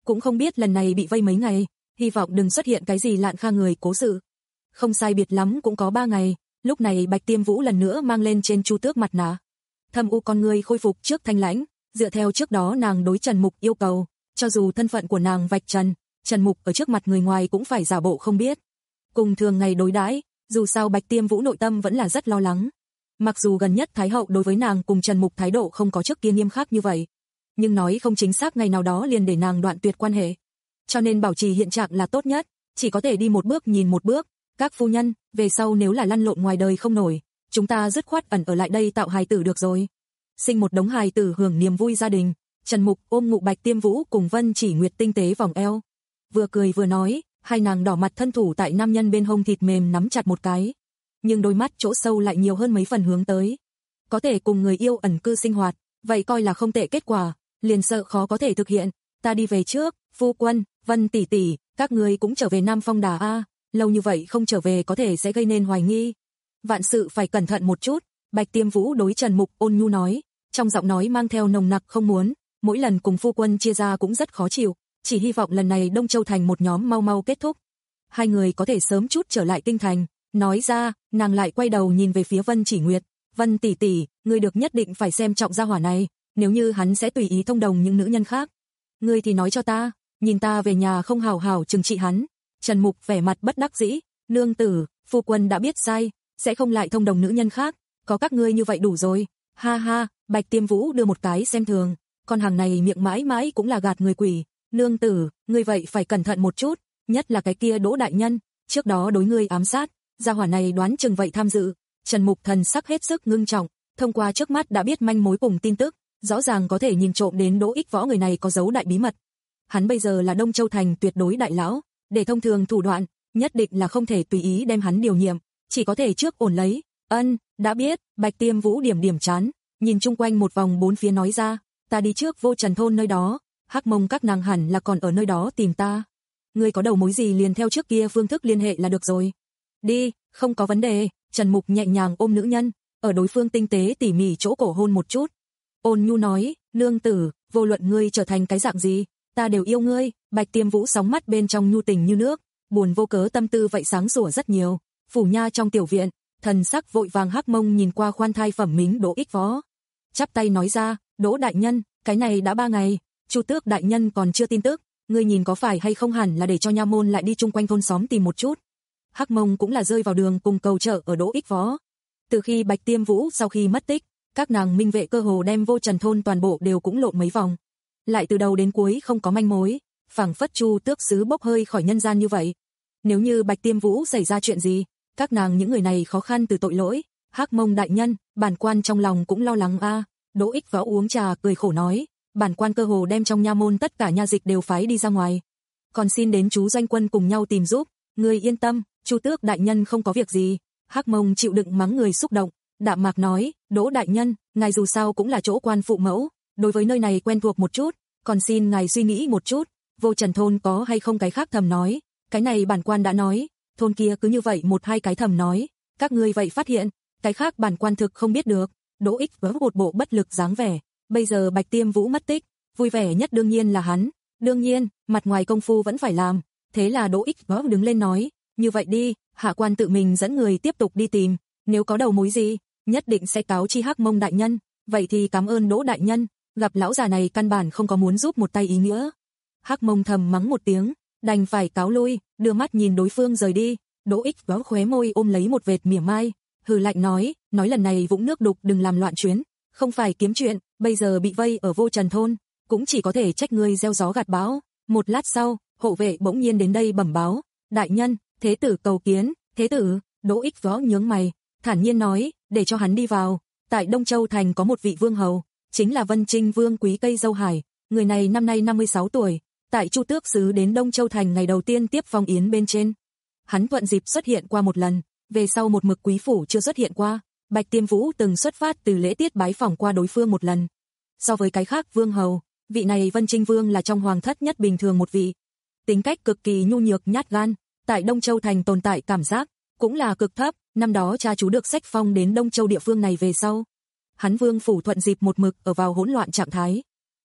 Speaker 2: cũng không biết lần này bị vây mấy ngày, hy vọng đừng xuất hiện cái gì lạn kha người cố sự. Không sai biệt lắm cũng có ba ngày, lúc này Bạch Tiêm Vũ lần nữa mang lên trên Chu Tước mặt nạ. Thâm u con người khôi phục trước thanh lãnh, dựa theo trước đó nàng đối Trần Mục yêu cầu, cho dù thân phận của nàng vạch trần, Trần Mục ở trước mặt người ngoài cũng phải giả bộ không biết. Cùng thường ngày đối đãi, dù sao Bạch Tiêm Vũ nội tâm vẫn là rất lo lắng. Mặc dù gần nhất Thái hậu đối với nàng cùng Trần Mục thái độ không có trước kia nghiêm khắc như vậy, nhưng nói không chính xác ngày nào đó liền để nàng đoạn tuyệt quan hệ. Cho nên bảo trì hiện trạng là tốt nhất, chỉ có thể đi một bước nhìn một bước. Các phu nhân, về sau nếu là lăn lộn ngoài đời không nổi, chúng ta dứt khoát ẩn ở lại đây tạo hài tử được rồi. Sinh một đống hài tử hưởng niềm vui gia đình. Trần Mục ôm Ngụ Bạch Tiêm Vũ cùng Vân Chỉ Nguyệt tinh tế vòng eo, vừa cười vừa nói, hai nàng đỏ mặt thân thủ tại nam nhân bên hông thịt mềm nắm chặt một cái, nhưng đôi mắt chỗ sâu lại nhiều hơn mấy phần hướng tới. Có thể cùng người yêu ẩn cư sinh hoạt, vậy coi là không tệ kết quả, liền sợ khó có thể thực hiện. Ta đi về trước, phu quân, Vân tỷ tỷ, các ngươi cũng trở về Nam Phong Đà a, lâu như vậy không trở về có thể sẽ gây nên hoài nghi. Vạn sự phải cẩn thận một chút, Bạch Tiêm Vũ đối Trần Mục ôn nhu nói, trong giọng nói mang theo nồng nặc không muốn, mỗi lần cùng phu quân chia ra cũng rất khó chịu, chỉ hy vọng lần này Đông Châu thành một nhóm mau mau kết thúc. Hai người có thể sớm chút trở lại kinh thành. Nói ra, nàng lại quay đầu nhìn về phía Vân Chỉ Nguyệt, Vân tỷ tỷ, ngươi được nhất định phải xem trọng gia hỏa này, nếu như hắn sẽ tùy ý thông đồng những nữ nhân khác, ngươi thì nói cho ta, nhìn ta về nhà không hảo hảo trừng trị hắn. Trần Mục vẻ mặt bất đắc dĩ, nương tử, phu quân đã biết sai, sẽ không lại thông đồng nữ nhân khác, có các ngươi như vậy đủ rồi. Ha ha, Bạch Tiêm Vũ đưa một cái xem thường, con hàng này miệng mãi mãi cũng là gạt người quỷ. Nương tử, ngươi vậy phải cẩn thận một chút, nhất là cái kia Đỗ đại nhân, trước đó đối ngươi ám sát, gia hỏa này đoán chừng vậy tham dự. Trần Mục thần sắc hết sức ngưng trọng, thông qua trước mắt đã biết manh mối cùng tin tức, rõ ràng có thể nhìn trộm đến Đỗ Ích Võ người này có giấu đại bí mật. Hắn bây giờ là Đông Châu thành tuyệt đối đại lão, để thông thường thủ đoạn, nhất định là không thể tùy ý đem hắn điều nhiệm, chỉ có thể trước ổn lấy. Ân, đã biết. Bạch Tiêm Vũ điểm điểm chán, nhìn chung quanh một vòng bốn phía nói ra, ta đi trước Vô Trần thôn nơi đó, Hắc Mông các nàng hẳn là còn ở nơi đó tìm ta. Ngươi có đầu mối gì liền theo trước kia phương thức liên hệ là được rồi. Đi, không có vấn đề. Trần Mục nhẹ nhàng ôm nữ nhân, ở đối phương tinh tế tỉ mỉ chỗ cổ hôn một chút. Ôn nhu nói, nương tử, vô luận ngươi trở thành cái dạng gì, ta đều yêu ngươi. Bạch Tiêm Vũ sóng mắt bên trong nhu tình như nước, buồn vô cớ tâm tư vậy sáng sủa rất nhiều. Phủ nha trong tiểu viện, thần sắc vội vàng Hắc Mông nhìn qua khoan thai phẩm mính Đỗ Ích Võ, chắp tay nói ra, Đỗ đại nhân, cái này đã ba ngày, Chu Tước đại nhân còn chưa tin tức, ngươi nhìn có phải hay không hẳn là để cho nha môn lại đi chung quanh thôn xóm tìm một chút. Hắc Mông cũng là rơi vào đường cùng cầu trợ ở Đỗ Ích Võ. Từ khi Bạch Tiêm Vũ sau khi mất tích, các nàng minh vệ cơ hồ đem Vô Trần thôn toàn bộ đều cũng lộn mấy vòng, lại từ đầu đến cuối không có manh mối, phảng phất Chu Tước sứ bốc hơi khỏi nhân gian như vậy. Nếu như Bạch Tiêm Vũ xảy ra chuyện gì, các nàng những người này khó khăn từ tội lỗi. Hắc Mông đại nhân, bản quan trong lòng cũng lo lắng a. À. Đỗ Ích Võ uống trà cười khổ nói, bản quan cơ hồ đem trong nha môn tất cả nha dịch đều phái đi ra ngoài, còn xin đến chú doanh quân cùng nhau tìm giúp. Ngươi yên tâm, Chu Tước đại nhân không có việc gì. Hắc Mông chịu đựng mắng người xúc động, đạm mạc nói, Đỗ đại nhân, ngài dù sao cũng là chỗ quan phụ mẫu, đối với nơi này quen thuộc một chút, còn xin ngài suy nghĩ một chút, Vô Trần thôn có hay không cái khác thầm nói, cái này bản quan đã nói, thôn kia cứ như vậy một hai cái thầm nói, các ngươi vậy phát hiện, cái khác bản quan thực không biết được. Đỗ Ích với một bộ bất lực dáng vẻ, bây giờ Bạch Tiêm Vũ mất tích, vui vẻ nhất đương nhiên là hắn, đương nhiên, mặt ngoài công phu vẫn phải làm. Thế là Đỗ Ích võ đứng lên nói, như vậy đi, hạ quan tự mình dẫn người tiếp tục đi tìm, nếu có đầu mối gì, nhất định sẽ cáo chi Hắc Mông đại nhân. Vậy thì cảm ơn Đỗ đại nhân, gặp lão già này căn bản không có muốn giúp một tay ý nghĩa. Hắc Mông thầm mắng một tiếng, đành phải cáo lui, đưa mắt nhìn đối phương rời đi. Đỗ Ích võ khóe môi ôm lấy một vệt mỉa mai, hừ lạnh nói, nói lần này vũng nước đục đừng làm loạn chuyến, không phải kiếm chuyện, bây giờ bị vây ở Vô Trần thôn, cũng chỉ có thể trách ngươi gieo gió gặt bão. Một lát sau, hộ vệ bỗng nhiên đến đây bẩm báo, đại nhân, thế tử cầu kiến. Thế tử? Đỗ Ích võ nhướng mày, thản nhiên nói, để cho hắn đi vào. Tại Đông Châu thành có một vị vương hầu, chính là Vân Trinh Vương Quý Cây Dâu Hải, người này năm nay năm mươi sáu tuổi, tại Chu Tước sứ đến Đông Châu thành ngày đầu tiên tiếp phong yến bên trên, hắn thuận dịp xuất hiện qua một lần, về sau một mực quý phủ chưa xuất hiện qua. Bạch Tiêm Vũ từng xuất phát từ lễ tiết bái phỏng qua đối phương một lần. So với cái khác vương hầu, vị này Vân Trinh Vương là trong hoàng thất nhất bình thường một vị, tính cách cực kỳ nhu nhược nhát gan, tại Đông Châu thành tồn tại cảm giác cũng là cực thấp. Năm đó cha chú được sách phong đến Đông Châu địa phương này về sau, hắn vương phủ thuận dịp một mực ở vào hỗn loạn trạng thái.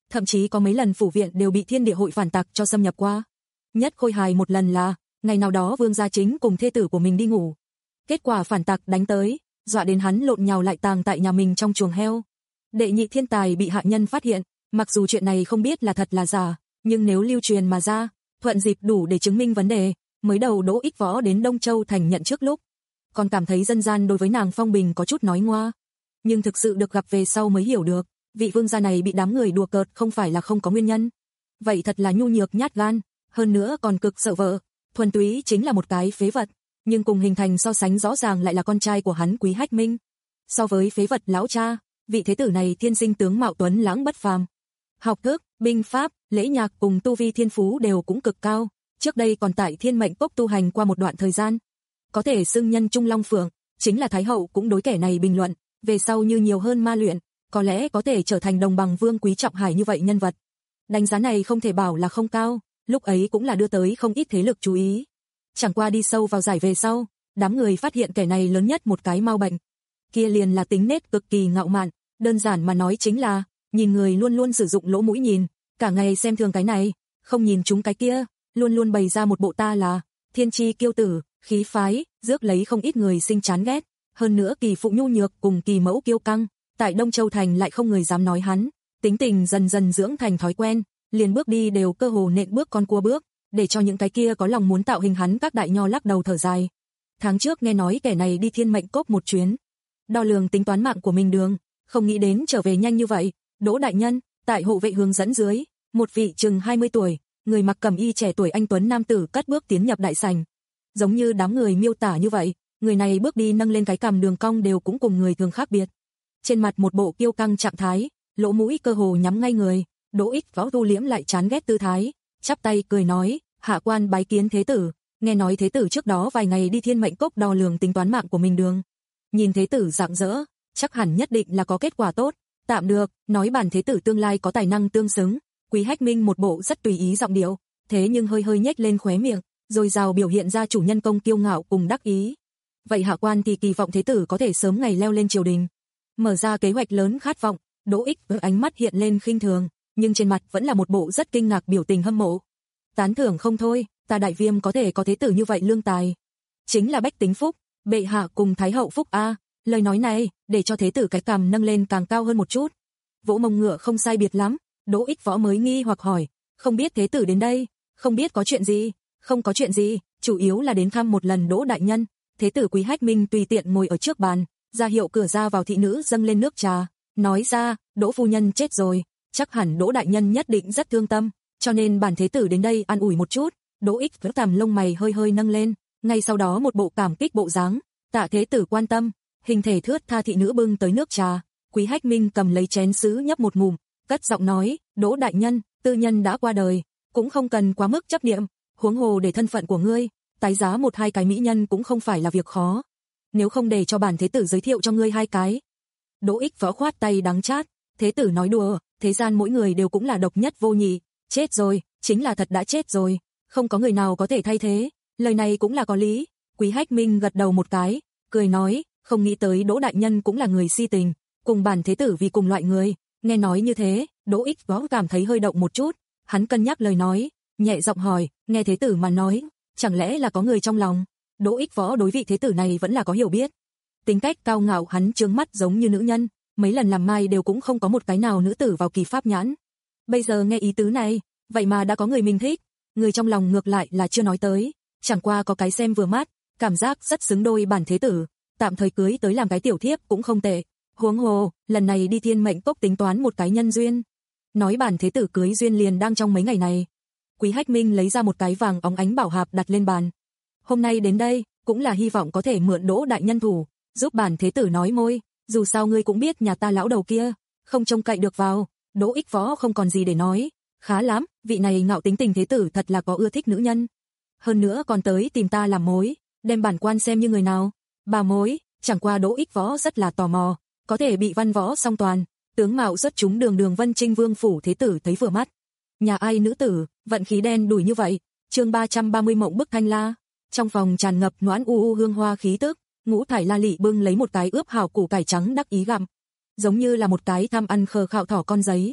Speaker 2: thậm chí có mấy lần phủ viện đều bị thiên địa hội phản tặc cho xâm nhập qua. Nhất khôi hài một lần là, ngày nào đó Vương gia chính cùng thê tử của mình đi ngủ. Kết quả phản tặc đánh tới, dọa đến hắn lộn nhào lại tàng tại nhà mình trong chuồng heo. Đệ nhị thiên tài bị hạ nhân phát hiện, mặc dù chuyện này không biết là thật là giả, nhưng nếu lưu truyền mà ra, thuận dịp đủ để chứng minh vấn đề. Mới đầu Đỗ Ích Võ đến Đông Châu thành nhận trước lúc, còn cảm thấy dân gian đối với nàng phong bình có chút nói ngoa. Nhưng thực sự được gặp về sau mới hiểu được, vị vương gia này bị đám người đùa cợt không phải là không có nguyên nhân. Vậy thật là nhu nhược nhát gan, hơn nữa còn cực sợ vợ, thuần túy chính là một cái phế vật, nhưng cùng hình thành so sánh rõ ràng lại là con trai của hắn Quý Hách Minh. So với phế vật lão cha, vị thế tử này thiên sinh tướng mạo tuấn lãng bất phàm. Học thức, binh pháp, lễ nhạc cùng tu vi thiên phú đều cũng cực cao, trước đây còn tại Thiên Mệnh Cốc tu hành qua một đoạn thời gian. Có thể xưng nhân trung long phượng, chính là Thái hậu cũng đối kẻ này bình luận, về sau như nhiều hơn ma luyện, có lẽ có thể trở thành đồng bằng Vương Quý Trọng Hải như vậy nhân vật. Đánh giá này không thể bảo là không cao, lúc ấy cũng là đưa tới không ít thế lực chú ý. Chẳng qua đi sâu vào giải về sau, đám người phát hiện kẻ này lớn nhất một cái mau bệnh. Kia liền là tính nết cực kỳ ngạo mạn, đơn giản mà nói chính là, nhìn người luôn luôn sử dụng lỗ mũi nhìn, cả ngày xem thường cái này, không nhìn chúng cái kia, luôn luôn bày ra một bộ ta là thiên chi kiêu tử, khí phái, rước lấy không ít người sinh chán ghét, hơn nữa kỳ phụ nhu nhược cùng kỳ mẫu kiêu căng, tại Đông Châu thành lại không người dám nói hắn, tính tình dần dần dưỡng thành thói quen, liền bước đi đều cơ hồ nện bước con cua bước, để cho những cái kia có lòng muốn tạo hình hắn các đại nho lắc đầu thở dài. Tháng trước nghe nói kẻ này đi Thiên Mệnh Cốc một chuyến, đo lường tính toán mạng của mình đường, không nghĩ đến trở về nhanh như vậy. Đỗ đại nhân, tại hộ vệ hướng dẫn dưới, một vị chừng hai mươi tuổi, người mặc cẩm y trẻ tuổi anh tuấn nam tử cất bước tiến nhập đại sảnh. Giống như đám người miêu tả như vậy, người này bước đi nâng lên cái cằm đường cong đều cũng cùng người thường khác biệt. Trên mặt một bộ kiêu căng trạng thái, lỗ mũi cơ hồ nhắm ngay người, Đỗ Ích Võ thu liễm lại chán ghét tư thái, chắp tay cười nói, hạ quan bái kiến thế tử, nghe nói thế tử trước đó vài ngày đi Thiên Mệnh Cốc đo lường tính toán mạng của mình đường. Nhìn thế tử rạng rỡ, chắc hẳn nhất định là có kết quả tốt. Tạm được, nói bản thế tử tương lai có tài năng tương xứng. Quý Hách Minh một bộ rất tùy ý giọng điệu, thế nhưng hơi hơi nhếch lên khóe miệng, rồi rào biểu hiện ra chủ nhân công kiêu ngạo cùng đắc ý. Vậy hạ quan thì kỳ vọng thế tử có thể sớm ngày leo lên triều đình, mở ra kế hoạch lớn khát vọng. Đỗ Ích với ánh mắt hiện lên khinh thường, nhưng trên mặt vẫn là một bộ rất kinh ngạc biểu tình hâm mộ. Tán thưởng không thôi, ta Đại Viêm có thể có thế tử như vậy lương tài, chính là bách tính phúc, bệ hạ cùng thái hậu phúc a. Lời nói này, để cho thế tử cái cằm nâng lên càng cao hơn một chút. Vỗ mông ngựa không sai biệt lắm, Đỗ Ích Võ mới nghi hoặc hỏi, không biết thế tử đến đây, không biết có chuyện gì, không có chuyện gì, chủ yếu là đến thăm một lần Đỗ đại nhân. Thế tử Quý Hách Minh tùy tiện ngồi ở trước bàn, ra hiệu cửa ra vào thị nữ dâng lên nước trà, nói ra, Đỗ phu nhân chết rồi, chắc hẳn Đỗ đại nhân nhất định rất thương tâm, cho nên bản thế tử đến đây an ủi một chút. Đỗ Ích Võ cằm lông mày hơi hơi nâng lên, ngay sau đó một bộ cảm kích bộ dáng, tạ thế tử quan tâm. Hình thể thướt tha thị nữ bưng tới nước trà, Quý Hách Minh cầm lấy chén sứ nhấp một ngụm, cất giọng nói, Đỗ đại nhân, tư nhân đã qua đời, cũng không cần quá mức chấp niệm, huống hồ để thân phận của ngươi, tái giá một hai cái mỹ nhân cũng không phải là việc khó. Nếu không để cho bản thế tử giới thiệu cho ngươi hai cái. Đỗ Ích Võ khoát tay đắng chát, thế tử nói đùa, thế gian mỗi người đều cũng là độc nhất vô nhị, chết rồi, chính là thật đã chết rồi, không có người nào có thể thay thế, lời này cũng là có lý. Quý Hách Minh gật đầu một cái, cười nói, không nghĩ tới Đỗ đại nhân cũng là người si tình, cùng bản thế tử vì cùng loại người. Nghe nói như thế, Đỗ Ích Võ cảm thấy hơi động một chút, hắn cân nhắc lời nói, nhẹ giọng hỏi, nghe thế tử mà nói, chẳng lẽ là có người trong lòng? Đỗ Ích Võ đối vị thế tử này vẫn là có hiểu biết. Tính cách cao ngạo hắn trướng mắt giống như nữ nhân, mấy lần làm mai đều cũng không có một cái nào nữ tử vào kỳ pháp nhãn. Bây giờ nghe ý tứ này, vậy mà đã có người mình thích, người trong lòng ngược lại là chưa nói tới, chẳng qua có cái xem vừa mắt, cảm giác rất xứng đôi bản thế tử, tạm thời cưới tới làm cái tiểu thiếp cũng không tệ. Huống hồ, lần này đi Thiên Mệnh Cốc tính toán một cái nhân duyên. Nói bản thế tử cưới duyên liền đang trong mấy ngày này. Quý Hách Minh lấy ra một cái vàng óng ánh bảo hạp đặt lên bàn. Hôm nay đến đây, cũng là hy vọng có thể mượn Đỗ đại nhân thủ, giúp bản thế tử nói môi, dù sao ngươi cũng biết nhà ta lão đầu kia, không trông cậy được vào. Đỗ Ích Võ không còn gì để nói, khá lắm, vị này ngạo tính tình thế tử thật là có ưa thích nữ nhân. Hơn nữa còn tới tìm ta làm mối, đem bản quan xem như người nào. Bà mối, chẳng qua Đỗ Ích Võ rất là tò mò, có thể bị văn võ song toàn, tướng mạo xuất chúng đường đường Vân Trinh Vương phủ thế tử thấy vừa mắt. Nhà ai nữ tử, vận khí đen đủi như vậy. Chương ba trăm ba mươi Mộng bức Thanh La. Trong phòng tràn ngập noãn u u hương hoa khí tức, Ngũ Thải La Lị bưng lấy một cái ướp hảo củ cải trắng đắc ý gặm, giống như là một cái tham ăn khờ khạo thỏ con giấy.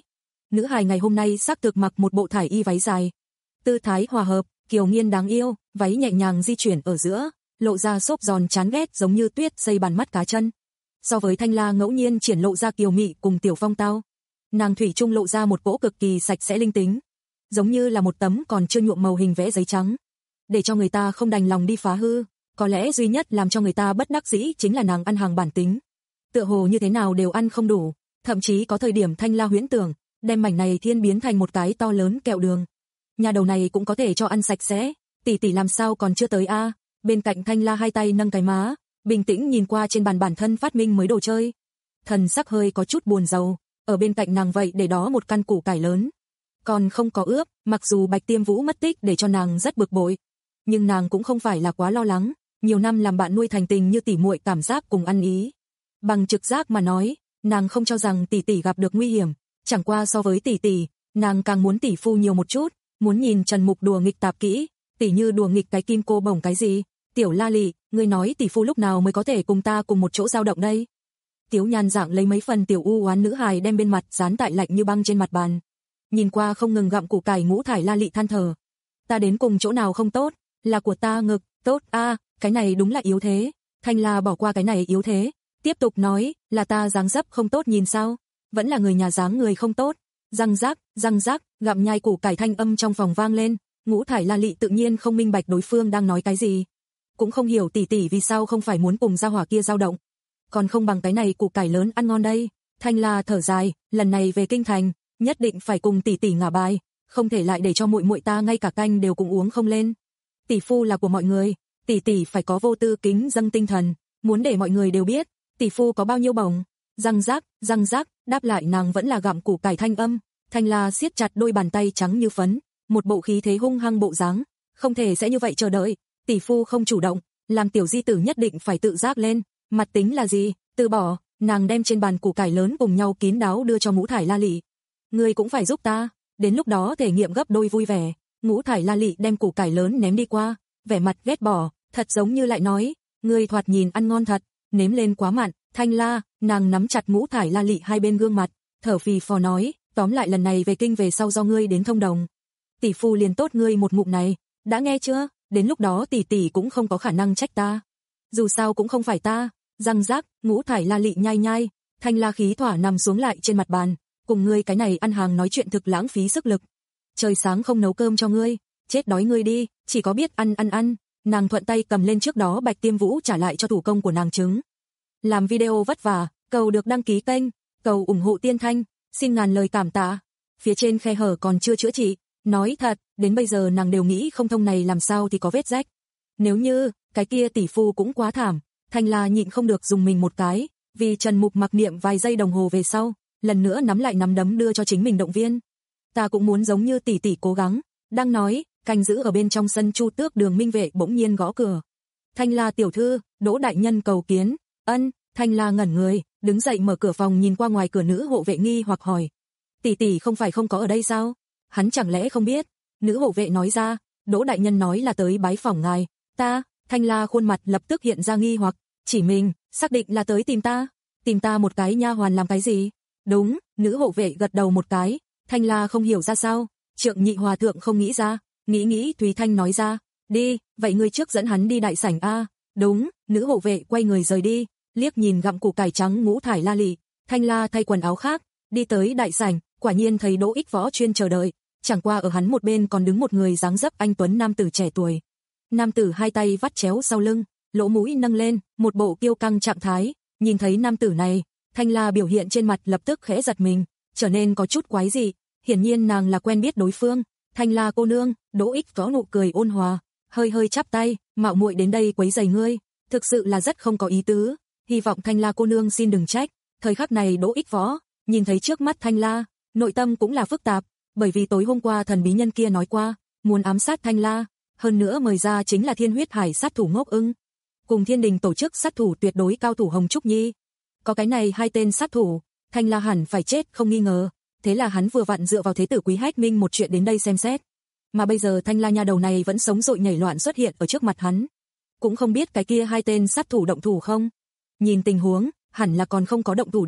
Speaker 2: Nữ hài ngày hôm nay xác thực mặc một bộ thải y váy dài. Tư thái hòa hợp, kiều nghiên đáng yêu, váy nhẹ nhàng di chuyển ở giữa, lộ ra xốp giòn chán ghét giống như tuyết dây bàn mắt cá chân. So với Thanh La ngẫu nhiên triển lộ ra kiều mị cùng tiểu phong tao, nàng thủy chung lộ ra một cỗ cực kỳ sạch sẽ linh tính, giống như là một tấm còn chưa nhuộm màu hình vẽ giấy trắng, để cho người ta không đành lòng đi phá hư. Có lẽ duy nhất làm cho người ta bất đắc dĩ chính là nàng ăn hàng bản tính, tựa hồ như thế nào đều ăn không đủ, thậm chí có thời điểm Thanh La huyễn tưởng đem mảnh này thiên biến thành một cái to lớn kẹo đường. Nhà đầu này cũng có thể cho ăn sạch sẽ, tỷ tỷ làm sao còn chưa tới a? Bên cạnh Thanh La hai tay nâng cái má, bình tĩnh nhìn qua trên bàn bản thân phát minh mới đồ chơi. Thần sắc hơi có chút buồn rầu, ở bên cạnh nàng vậy để đó một căn củ cải lớn, còn không có ướp, mặc dù Bạch Tiêm Vũ mất tích để cho nàng rất bực bội, nhưng nàng cũng không phải là quá lo lắng, nhiều năm làm bạn nuôi thành tình như tỉ muội cảm giác cùng ăn ý. Bằng trực giác mà nói, nàng không cho rằng tỷ tỷ gặp được nguy hiểm, chẳng qua so với tỷ tỷ, nàng càng muốn tỷ phu nhiều một chút, muốn nhìn Trần Mục đùa nghịch tạp kỹ, tỷ như đùa nghịch cái kim cô bổng cái gì. Tiểu La Lị, ngươi nói tỷ phu lúc nào mới có thể cùng ta cùng một chỗ dao động đây? Tiếu Nhan dạng lấy mấy phần tiểu u oán nữ hài đem bên mặt dán tại lạnh như băng trên mặt bàn, nhìn qua không ngừng gặm củ cải ngũ thải La Lị than thở. Ta đến cùng chỗ nào không tốt? Là của ta ngực, tốt a, à, cái này đúng là yếu thế. Thanh La bỏ qua cái này yếu thế, tiếp tục nói, là ta dáng dấp không tốt nhìn sao? Vẫn là người nhà dáng người không tốt. Răng rác, răng rác, gặm nhai củ cải thanh âm trong phòng vang lên, ngũ thải La Lị tự nhiên không minh bạch đối phương đang nói cái gì, cũng không hiểu tỷ tỷ vì sao không phải muốn cùng gia hỏa kia dao động, còn không bằng cái này củ cải lớn ăn ngon đây. Thanh La thở dài, lần này về kinh thành, nhất định phải cùng tỷ tỷ ngả bài, không thể lại để cho muội muội ta ngay cả canh đều cùng uống không lên. Tỷ phu là của mọi người, tỷ tỷ phải có vô tư kính dâng tinh thần, muốn để mọi người đều biết, tỷ phu có bao nhiêu bổng. Răng rác, răng rác, đáp lại nàng vẫn là gặm củ cải thanh âm. Thanh La siết chặt đôi bàn tay trắng như phấn, một bộ khí thế hung hăng bộ dáng, không thể sẽ như vậy chờ đợi, tỷ phu không chủ động, làm tiểu di tử nhất định phải tự giác lên, mặt tính là gì, từ bỏ. Nàng đem trên bàn củ cải lớn cùng nhau kín đáo đưa cho ngũ thải La Lị. Ngươi cũng phải giúp ta, đến lúc đó thể nghiệm gấp đôi vui vẻ. Ngũ thải La Lị đem củ cải lớn ném đi qua, vẻ mặt ghét bỏ, thật giống như lại nói, ngươi thoạt nhìn ăn ngon thật, nếm lên quá mặn. Thanh La, nàng nắm chặt ngũ thải La Lị hai bên gương mặt, thở phì phò nói, tóm lại lần này về kinh về sau do ngươi đến thông đồng, tỷ phu liền tốt ngươi một ngụm này, đã nghe chưa? Đến lúc đó tỷ tỷ cũng không có khả năng trách ta, dù sao cũng không phải ta. Răng rác, ngũ thải La Lị nhai nhai, Thanh La khí thỏa nằm xuống lại trên mặt bàn, cùng ngươi cái này ăn hàng nói chuyện thực lãng phí sức lực. Trời sáng không nấu cơm cho ngươi, chết đói ngươi đi, chỉ có biết ăn ăn ăn. Nàng thuận tay cầm lên trước đó Bạch Tiêm Vũ trả lại cho thủ công của nàng trứng. Làm video vất vả, cầu được đăng ký kênh, cầu ủng hộ Tiên Thanh, xin ngàn lời cảm tạ. Phía trên khe hở còn chưa chữa trị, nói thật, đến bây giờ nàng đều nghĩ không thông này làm sao thì có vết rách. Nếu như, cái kia tỷ phu cũng quá thảm. Thanh La nhịn không được dùng mình một cái, vì Trần Mục mặc niệm vài giây đồng hồ về sau, lần nữa nắm lại nắm đấm đưa cho chính mình động viên. Ta cũng muốn giống như tỷ tỷ cố gắng. Đang nói, canh giữ ở bên trong sân Chu Tước Đường minh vệ bỗng nhiên gõ cửa. Thanh La tiểu thư, Đỗ đại nhân cầu kiến. Ân. Thanh La ngẩn người, đứng dậy mở cửa phòng nhìn qua ngoài cửa nữ hộ vệ nghi hoặc hỏi, tỷ tỷ không phải không có ở đây sao? Hắn chẳng lẽ không biết? Nữ hộ vệ nói ra, Đỗ đại nhân nói là tới bái phỏng ngài. Ta. Thanh La khuôn mặt lập tức hiện ra nghi hoặc, chỉ mình, xác định là tới tìm ta, tìm ta một cái nha hoàn làm cái gì? Đúng, nữ hộ vệ gật đầu một cái. Thanh La không hiểu ra sao, Trượng Nhị hòa thượng không nghĩ ra, nghĩ nghĩ Thúy Thanh nói ra, đi, vậy ngươi trước dẫn hắn đi đại sảnh a. Đúng, nữ hộ vệ quay người rời đi, liếc nhìn gặm củ cải trắng ngũ thải La Lị, Thanh La thay quần áo khác, đi tới đại sảnh, quả nhiên thấy Đỗ Ích Võ chuyên chờ đợi, chẳng qua ở hắn một bên còn đứng một người dáng dấp anh tuấn nam tử trẻ tuổi. Nam tử hai tay vắt chéo sau lưng, lỗ mũi nâng lên, một bộ kiêu căng trạng thái, nhìn thấy nam tử này, Thanh La biểu hiện trên mặt lập tức khẽ giật mình, trở nên có chút quái dị, hiển nhiên nàng là quen biết đối phương. Thanh La cô nương, Đỗ Ích Võ nụ cười ôn hòa, hơi hơi chắp tay, mạo muội đến đây quấy rầy ngươi, thực sự là rất không có ý tứ, hy vọng Thanh La cô nương xin đừng trách. Thời khắc này Đỗ Ích Võ nhìn thấy trước mắt Thanh La, nội tâm cũng là phức tạp, bởi vì tối hôm qua thần bí nhân kia nói qua, muốn ám sát Thanh La, hơn nữa mời ra chính là Thiên Huyết Hải sát thủ Ngốc Ưng, cùng Thiên Đình tổ chức sát thủ tuyệt đối cao thủ Hồng Trúc Nhi. Có cái này hai tên sát thủ, Thanh La hẳn phải chết không nghi ngờ, thế là hắn vừa vặn dựa vào thế tử Quý Hách Minh một chuyện đến đây xem xét. Mà bây giờ Thanh La nha đầu này vẫn sống dội nhảy loạn xuất hiện ở trước mặt hắn, cũng không biết cái kia hai tên sát thủ động thủ không. Nhìn tình huống, hẳn là còn không có động thủ đi,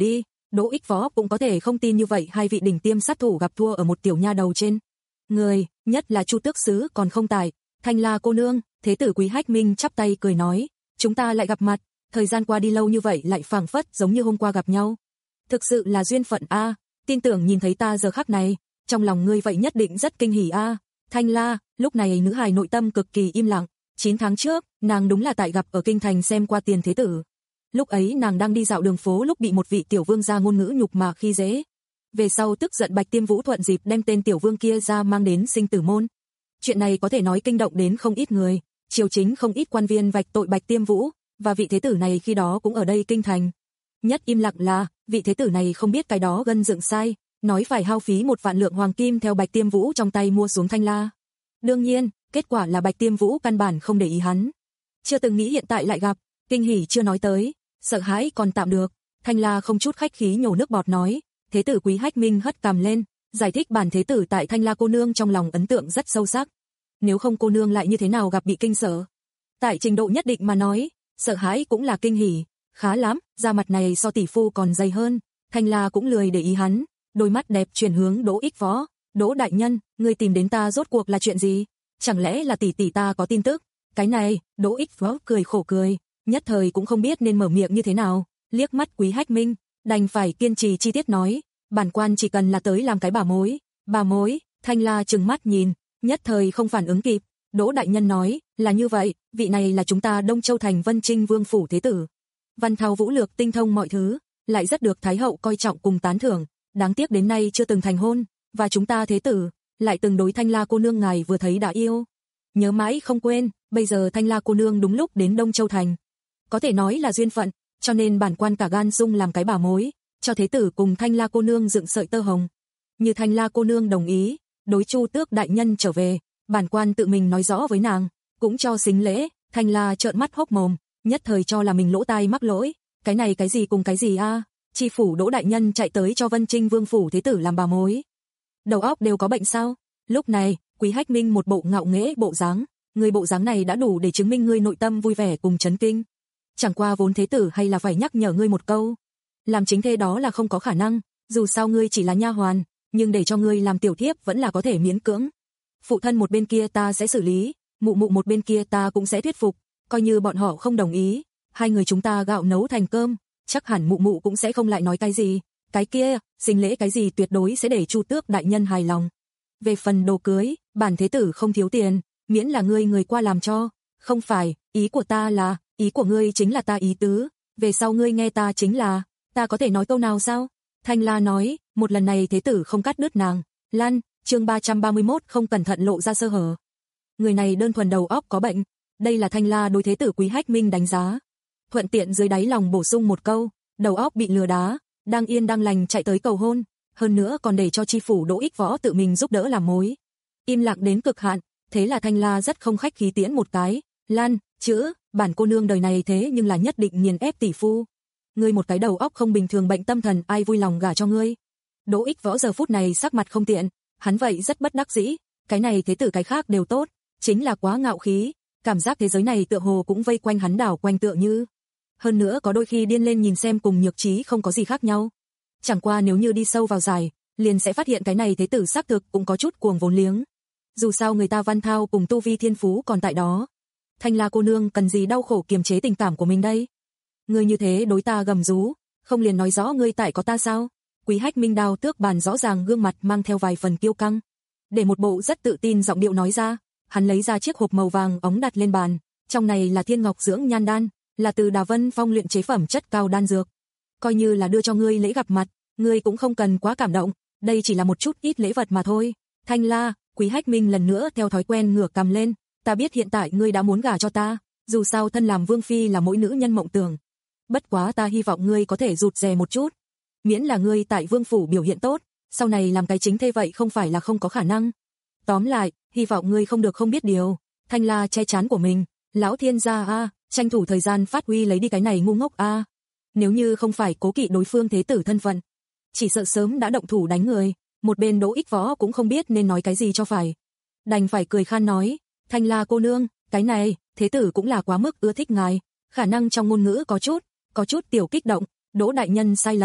Speaker 2: Đỗ Ích Võ cũng có thể không tin như vậy hai vị đỉnh tiêm sát thủ gặp thua ở một tiểu nha đầu trên người, nhất là Chu Tước Sứ còn không tại. Thanh La cô nương, Thế tử Quý Hách Minh chắp tay cười nói, chúng ta lại gặp mặt, thời gian qua đi lâu như vậy lại phảng phất giống như hôm qua gặp nhau. Thực sự là duyên phận a, tin tưởng nhìn thấy ta giờ khắc này, trong lòng ngươi vậy nhất định rất kinh hỉ a. Thanh La, lúc này nữ hài nội tâm cực kỳ im lặng, chín tháng trước, nàng đúng là tại gặp ở kinh thành xem qua Tiền thế tử. Lúc ấy nàng đang đi dạo đường phố lúc bị một vị tiểu vương gia ngôn ngữ nhục mà khi dễ. Về sau tức giận Bạch Tiêm Vũ thuận dịp đem tên tiểu vương kia ra mang đến sinh tử môn. Chuyện này có thể nói kinh động đến không ít người, triều chính không ít quan viên vạch tội Bạch Tiêm Vũ, và vị thế tử này khi đó cũng ở đây kinh thành. Nhất im lặng là, vị thế tử này không biết cái đó gân dựng sai, nói phải hao phí một vạn lượng hoàng kim theo Bạch Tiêm Vũ trong tay mua xuống Thanh La. Đương nhiên, kết quả là Bạch Tiêm Vũ căn bản không để ý hắn. Chưa từng nghĩ hiện tại lại gặp, kinh hỉ chưa nói tới, sợ hãi còn tạm được. Thanh La không chút khách khí nhổ nước bọt nói, thế tử Quý Hách Minh hất cằm lên, giải thích bản thế tử tại Thanh La cô nương trong lòng ấn tượng rất sâu sắc. Nếu không cô nương lại như thế nào gặp bị kinh sợ. Tại trình độ nhất định mà nói, sợ hãi cũng là kinh hỉ, khá lắm, da mặt này so tỷ phu còn dày hơn. Thanh La cũng lười để ý hắn, đôi mắt đẹp chuyển hướng Đỗ Ích Võ, Đỗ đại nhân, ngươi tìm đến ta rốt cuộc là chuyện gì? Chẳng lẽ là tỷ tỷ ta có tin tức? Cái này, Đỗ Ích Võ cười khổ cười, nhất thời cũng không biết nên mở miệng như thế nào, liếc mắt Quý Hách Minh, đành phải kiên trì chi tiết nói, bản quan chỉ cần là tới làm cái bà mối. Bà mối? Thanh La trừng mắt nhìn, nhất thời không phản ứng kịp. Đỗ đại nhân nói, là như vậy, vị này là chúng ta Đông Châu thành Vân Trinh Vương phủ thế tử. Văn thao vũ lược tinh thông mọi thứ, lại rất được Thái hậu coi trọng cùng tán thưởng, đáng tiếc đến nay chưa từng thành hôn, và chúng ta thế tử lại từng đối Thanh La cô nương ngài vừa thấy đã yêu. Nhớ mãi không quên, bây giờ Thanh La cô nương đúng lúc đến Đông Châu thành. Có thể nói là duyên phận, cho nên bản quan cả gan dung làm cái bà mối, cho thế tử cùng Thanh La cô nương dựng sợi tơ hồng. Như Thanh La cô nương đồng ý, đối Chu Tước đại nhân trở về, bản quan tự mình nói rõ với nàng, cũng cho xính lễ. Thanh La trợn mắt hốc mồm, nhất thời cho là mình lỗ tai mắc lỗi, cái này cái gì cùng cái gì a? À? Chi phủ Đỗ đại nhân chạy tới cho Vân Trinh Vương phủ thế tử làm bà mối. Đầu óc đều có bệnh sao? Lúc này, Quý Hách Minh một bộ ngạo nghễ bộ dáng, người bộ dáng này đã đủ để chứng minh ngươi nội tâm vui vẻ cùng chấn kinh. Chẳng qua vốn thế tử hay là phải nhắc nhở ngươi một câu, làm chính thê đó là không có khả năng, dù sao ngươi chỉ là nha hoàn, nhưng để cho ngươi làm tiểu thiếp vẫn là có thể miễn cưỡng. Phụ thân một bên kia ta sẽ xử lý, mụ mụ một bên kia ta cũng sẽ thuyết phục, coi như bọn họ không đồng ý, hai người chúng ta gạo nấu thành cơm, chắc hẳn mụ mụ cũng sẽ không lại nói cái gì, cái kia, sinh lễ cái gì tuyệt đối sẽ để Chu Tước đại nhân hài lòng. Về phần đồ cưới, bản thế tử không thiếu tiền, miễn là ngươi người qua làm cho, không phải, ý của ta là, ý của ngươi chính là ta ý tứ, về sau ngươi nghe ta chính là, ta có thể nói câu nào sao? Thanh La nói, một lần này thế tử không cắt đứt nàng, Lan, chương ba trăm ba mươi mốt không cẩn thận lộ ra sơ hở. Người này đơn thuần đầu óc có bệnh, đây là Thanh La đối thế tử Quý Hách Minh đánh giá. Thuận tiện dưới đáy lòng bổ sung một câu, đầu óc bị lừa đá, đang yên đang lành chạy tới cầu hôn, hơn nữa còn để cho chi phủ Đỗ Ích Võ tự mình giúp đỡ làm mối. Im lặng đến cực hạn, thế là Thanh La rất không khách khí tiễn một cái, Lan, chữ, bản cô nương đời này thế nhưng là nhất định nghiền ép tỷ phu. Ngươi một cái đầu óc không bình thường bệnh tâm thần ai vui lòng gả cho ngươi. Đỗ Ích Võ giờ phút này sắc mặt không tiện, hắn vậy rất bất đắc dĩ, cái này thế tử cái khác đều tốt, chính là quá ngạo khí, cảm giác thế giới này tựa hồ cũng vây quanh hắn đảo quanh tựa như. Hơn nữa có đôi khi điên lên nhìn xem cùng nhược trí không có gì khác nhau. Chẳng qua nếu như đi sâu vào giải, liền sẽ phát hiện cái này thế tử xác thực cũng có chút cuồng vốn liếng. Dù sao người ta Văn Thao cùng tu vi thiên phú còn tại đó. Thanh La cô nương cần gì đau khổ kiềm chế tình cảm của mình đây? Ngươi như thế đối ta gầm rú, không liền nói rõ ngươi tại có ta sao? Quý Hách Minh đao tước bàn rõ ràng gương mặt mang theo vài phần kiêu căng. Để một bộ rất tự tin giọng điệu nói ra, hắn lấy ra chiếc hộp màu vàng óng đặt lên bàn, trong này là Thiên Ngọc dưỡng nhan đan, là từ Đà Vân Phong luyện chế phẩm chất cao đan dược. Coi như là đưa cho ngươi lễ gặp mặt, ngươi cũng không cần quá cảm động, đây chỉ là một chút ít lễ vật mà thôi. Thanh La, Quý Hách Minh lần nữa theo thói quen ngửa cằm lên, ta biết hiện tại ngươi đã muốn gả cho ta, dù sao thân làm vương phi là mỗi nữ nhân mộng tưởng. Bất quá ta hy vọng ngươi có thể rụt rè một chút, miễn là ngươi tại vương phủ biểu hiện tốt, sau này làm cái chính thê vậy không phải là không có khả năng. Tóm lại, hy vọng ngươi không được không biết điều. Thanh La che chán của mình, lão thiên gia a, tranh thủ thời gian phát huy lấy đi cái này ngu ngốc a. Nếu như không phải cố kỵ đối phương thế tử thân phận, chỉ sợ sớm đã động thủ đánh người. Một bên Đỗ Ích Võ cũng không biết nên nói cái gì cho phải, đành phải cười khan nói, Thanh La cô nương, cái này, thế tử cũng là quá mức ưa thích ngài, khả năng trong ngôn ngữ có chút, có chút tiểu kích động, Đỗ đại nhân sai lầm,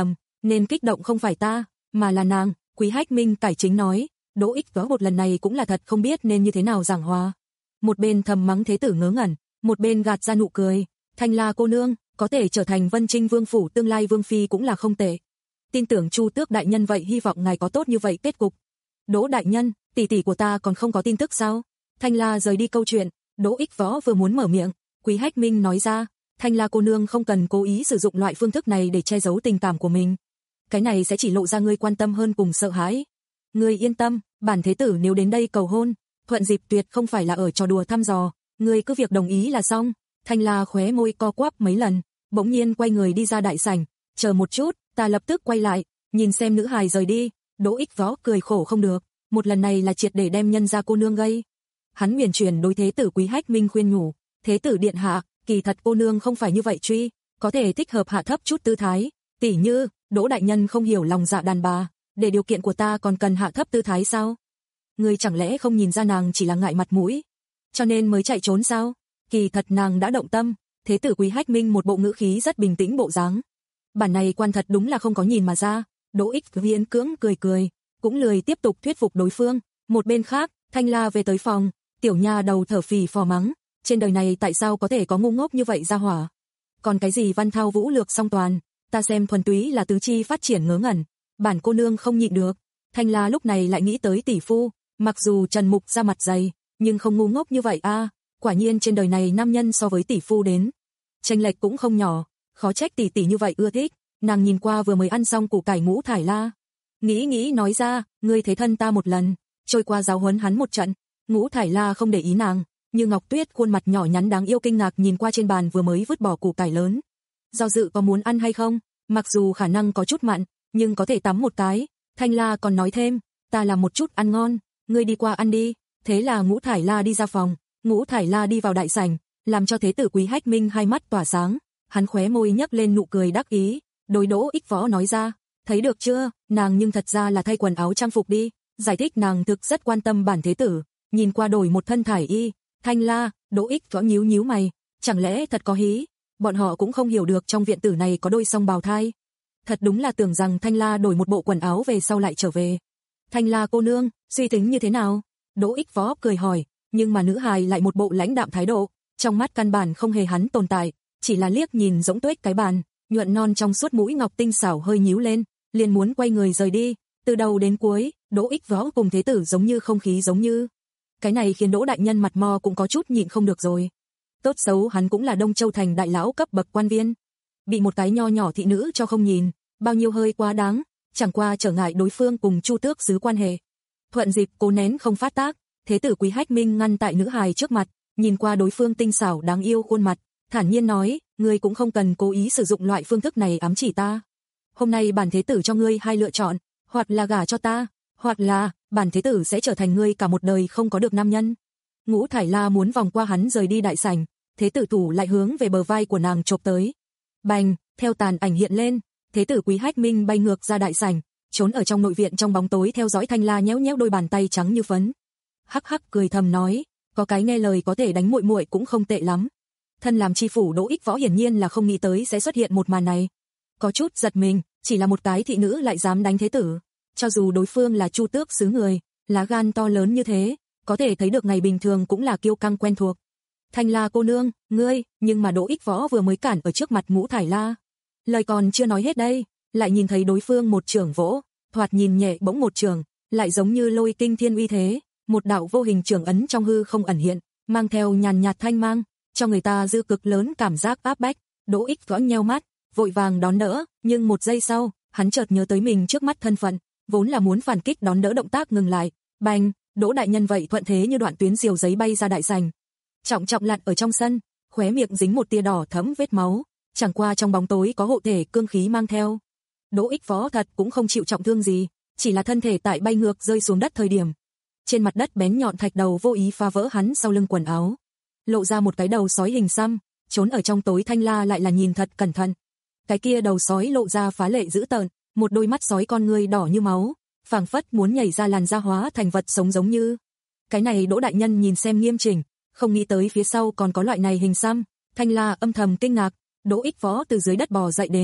Speaker 2: Nên kích động không phải ta, mà là nàng, Quý Hách Minh cải chính nói, Đỗ Ích Võ một lần này cũng là thật không biết nên như thế nào giảng hòa. Một bên thầm mắng thế tử ngớ ngẩn, một bên gạt ra nụ cười, Thanh La cô nương, có thể trở thành Vân Trinh Vương phủ tương lai vương phi cũng là không tệ. Tin tưởng Chu Tước đại nhân vậy, hy vọng ngài có tốt như vậy kết cục. Đỗ đại nhân, tỷ tỷ của ta còn không có tin tức sao? Thanh La rời đi câu chuyện, Đỗ Ích Võ vừa muốn mở miệng, Quý Hách Minh nói ra, Thanh La cô nương không cần cố ý sử dụng loại phương thức này để che giấu tình cảm của mình. Cái này sẽ chỉ lộ ra ngươi quan tâm hơn cùng sợ hãi. Ngươi yên tâm, bản thế tử nếu đến đây cầu hôn, thuận dịp tuyệt không phải là ở trò đùa thăm dò, ngươi cứ việc đồng ý là xong. Thanh La khóe môi co quắp mấy lần, bỗng nhiên quay người đi ra đại sảnh, chờ một chút, ta lập tức quay lại, nhìn xem nữ hài rời đi. Đỗ Ích Võ cười khổ không được, một lần này là triệt để đem nhân gia cô nương gây. Hắn huyền chuyển đối thế tử Quý Hách Minh khuyên nhủ, thế tử điện hạ, kỳ thật cô nương không phải như vậy truy, có thể thích hợp hạ thấp chút tư thái, tỉ như, Đỗ đại nhân không hiểu lòng dạ đàn bà, để điều kiện của ta còn cần hạ thấp tư thái sao? Ngươi chẳng lẽ không nhìn ra nàng chỉ là ngại mặt mũi, cho nên mới chạy trốn sao? Kỳ thật nàng đã động tâm. Thế tử Quý Hách Minh một bộ ngữ khí rất bình tĩnh bộ dáng. Bản này quan thật đúng là không có nhìn mà ra. Đỗ Ích Viễn cưỡng cười cười, cũng lười tiếp tục thuyết phục đối phương. Một bên khác, Thanh La về tới phòng, tiểu nha đầu thở phì phò mắng, trên đời này tại sao có thể có ngu ngốc như vậy ra hỏa? Còn cái gì văn thao vũ lược song toàn, ta xem thuần túy là tứ chi phát triển ngớ ngẩn, bản cô nương không nhịn được. Thanh La lúc này lại nghĩ tới tỷ phu, mặc dù Trần Mục ra mặt dày, nhưng không ngu ngốc như vậy a. À. Quả nhiên trên đời này nam nhân so với tỷ phu đến chênh lệch cũng không nhỏ, khó trách tỷ tỷ như vậy ưa thích. Nàng nhìn qua vừa mới ăn xong củ cải ngũ thải la, nghĩ nghĩ nói ra, ngươi thế thân ta một lần, trôi qua giáo huấn hắn một trận. Ngũ thải la không để ý nàng, như Ngọc Tuyết khuôn mặt nhỏ nhắn đáng yêu kinh ngạc nhìn qua trên bàn vừa mới vứt bỏ củ cải lớn, do dự có muốn ăn hay không, mặc dù khả năng có chút mặn, nhưng có thể tắm một cái. Thanh La còn nói thêm, ta làm một chút ăn ngon, ngươi đi qua ăn đi. Thế là Ngũ thải la đi ra phòng. Ngũ thải la đi vào đại sảnh, làm cho thế tử Quý Hách Minh hai mắt tỏa sáng, hắn khóe môi nhếch lên nụ cười đắc ý, đối Đỗ Ích Võ nói ra, thấy được chưa, nàng nhưng thật ra là thay quần áo trang phục đi, giải thích nàng thực rất quan tâm bản thế tử, nhìn qua đổi một thân thải y. Thanh La, Đỗ Ích Võ nhíu nhíu mày, chẳng lẽ thật có hí? Bọn họ cũng không hiểu được trong viện tử này có đôi song bào thai. Thật đúng là tưởng rằng Thanh La đổi một bộ quần áo về sau lại trở về. Thanh La cô nương, suy tính như thế nào? Đỗ Ích Võ cười hỏi. Nhưng mà nữ hài lại một bộ lãnh đạm thái độ, trong mắt căn bản không hề hắn tồn tại, chỉ là liếc nhìn giống tuếch cái bàn, nhuận non trong suốt mũi ngọc tinh xảo hơi nhíu lên, liền muốn quay người rời đi. Từ đầu đến cuối, Đỗ Ích Võ cùng thế tử giống như không khí giống như. Cái này khiến Đỗ đại nhân mặt mo cũng có chút nhịn không được rồi. Tốt xấu hắn cũng là Đông Châu thành đại lão cấp bậc quan viên, bị một cái nho nhỏ thị nữ cho không nhìn, bao nhiêu hơi quá đáng, chẳng qua trở ngại đối phương cùng Chu Tước xứ quan hệ. Thuận dịp cố nén không phát tác, thế tử Quý Hách Minh ngăn tại nữ hài trước mặt, nhìn qua đối phương tinh xảo đáng yêu khuôn mặt, thản nhiên nói, ngươi cũng không cần cố ý sử dụng loại phương thức này ám chỉ ta. Hôm nay bản thế tử cho ngươi hai lựa chọn, hoặc là gả cho ta, hoặc là bản thế tử sẽ trở thành ngươi cả một đời không có được nam nhân. Ngũ thải la muốn vòng qua hắn rời đi đại sảnh, thế tử thủ lại hướng về bờ vai của nàng chộp tới. Bành, theo tàn ảnh hiện lên, thế tử Quý Hách Minh bay ngược ra đại sảnh, trốn ở trong nội viện trong bóng tối theo dõi Thanh La nhéo nhéo đôi bàn tay trắng như phấn. Hắc hắc cười thầm nói, có cái nghe lời có thể đánh muội muội cũng không tệ lắm. Thân làm chi phủ Đỗ Ích Võ hiển nhiên là không nghĩ tới sẽ xuất hiện một màn này, có chút giật mình, chỉ là một cái thị nữ lại dám đánh thế tử, cho dù đối phương là Chu Tước xứ người, lá gan to lớn như thế, có thể thấy được ngày bình thường cũng là kiêu căng quen thuộc. Thanh La cô nương, ngươi, nhưng mà Đỗ Ích Võ vừa mới cản ở trước mặt Ngũ thải la, lời còn chưa nói hết đây, lại nhìn thấy đối phương một chưởng vỗ, thoạt nhìn nhẹ bỗng một chưởng, lại giống như lôi kinh thiên uy thế. Một đạo vô hình trưởng ấn trong hư không ẩn hiện, mang theo nhàn nhạt thanh mang, cho người ta dư cực lớn cảm giác áp bách. Đỗ Ích Võ nheo mắt, vội vàng đón đỡ, nhưng một giây sau, hắn chợt nhớ tới mình trước mắt thân phận, vốn là muốn phản kích đón đỡ động tác ngừng lại. Bành, Đỗ đại nhân vậy thuận thế như đoạn tuyến diều giấy bay ra đại sảnh, trọng trọng lặn ở trong sân, khóe miệng dính một tia đỏ thẫm vết máu, chẳng qua trong bóng tối có hộ thể cương khí mang theo. Đỗ Ích Võ thật cũng không chịu trọng thương gì, chỉ là thân thể tại bay ngược rơi xuống đất thời điểm, trên mặt đất bén nhọn thạch đầu vô ý phá vỡ hắn sau lưng quần áo, lộ ra một cái đầu sói hình xăm, trốn ở trong tối Thanh La lại là nhìn thật cẩn thận. Cái kia đầu sói lộ ra phá lệ dữ tợn, một đôi mắt sói con ngươi đỏ như máu, phảng phất muốn nhảy ra làn da hóa thành vật sống giống như. Cái này Đỗ đại nhân nhìn xem nghiêm chỉnh, không nghĩ tới phía sau còn có loại này hình xăm. Thanh La âm thầm kinh ngạc. Đỗ Ích Võ từ dưới đất bò dậy đến,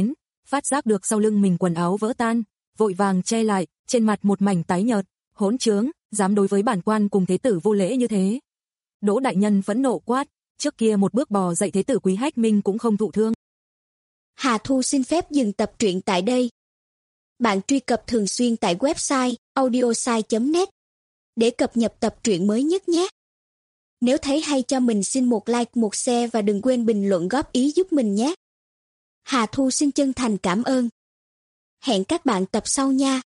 Speaker 2: phát giác được sau lưng mình quần áo vỡ tan, vội vàng che lại, trên mặt một mảnh tái nhợt, hỗn trướng, dám đối với bản quan cùng thế tử vô lễ như thế. Đỗ đại nhân phẫn nộ quát, trước kia một bước bò dậy thế tử Quý Hách Minh cũng không thụ thương.
Speaker 3: Hà Thu xin phép dừng tập truyện tại đây. Bạn truy cập thường xuyên tại website audiosai chấm net để cập nhật tập truyện mới nhất nhé. Nếu thấy hay cho mình xin một like, một share và đừng quên bình luận góp ý giúp mình nhé. Hà Thu xin chân thành cảm ơn. Hẹn các bạn tập sau nha.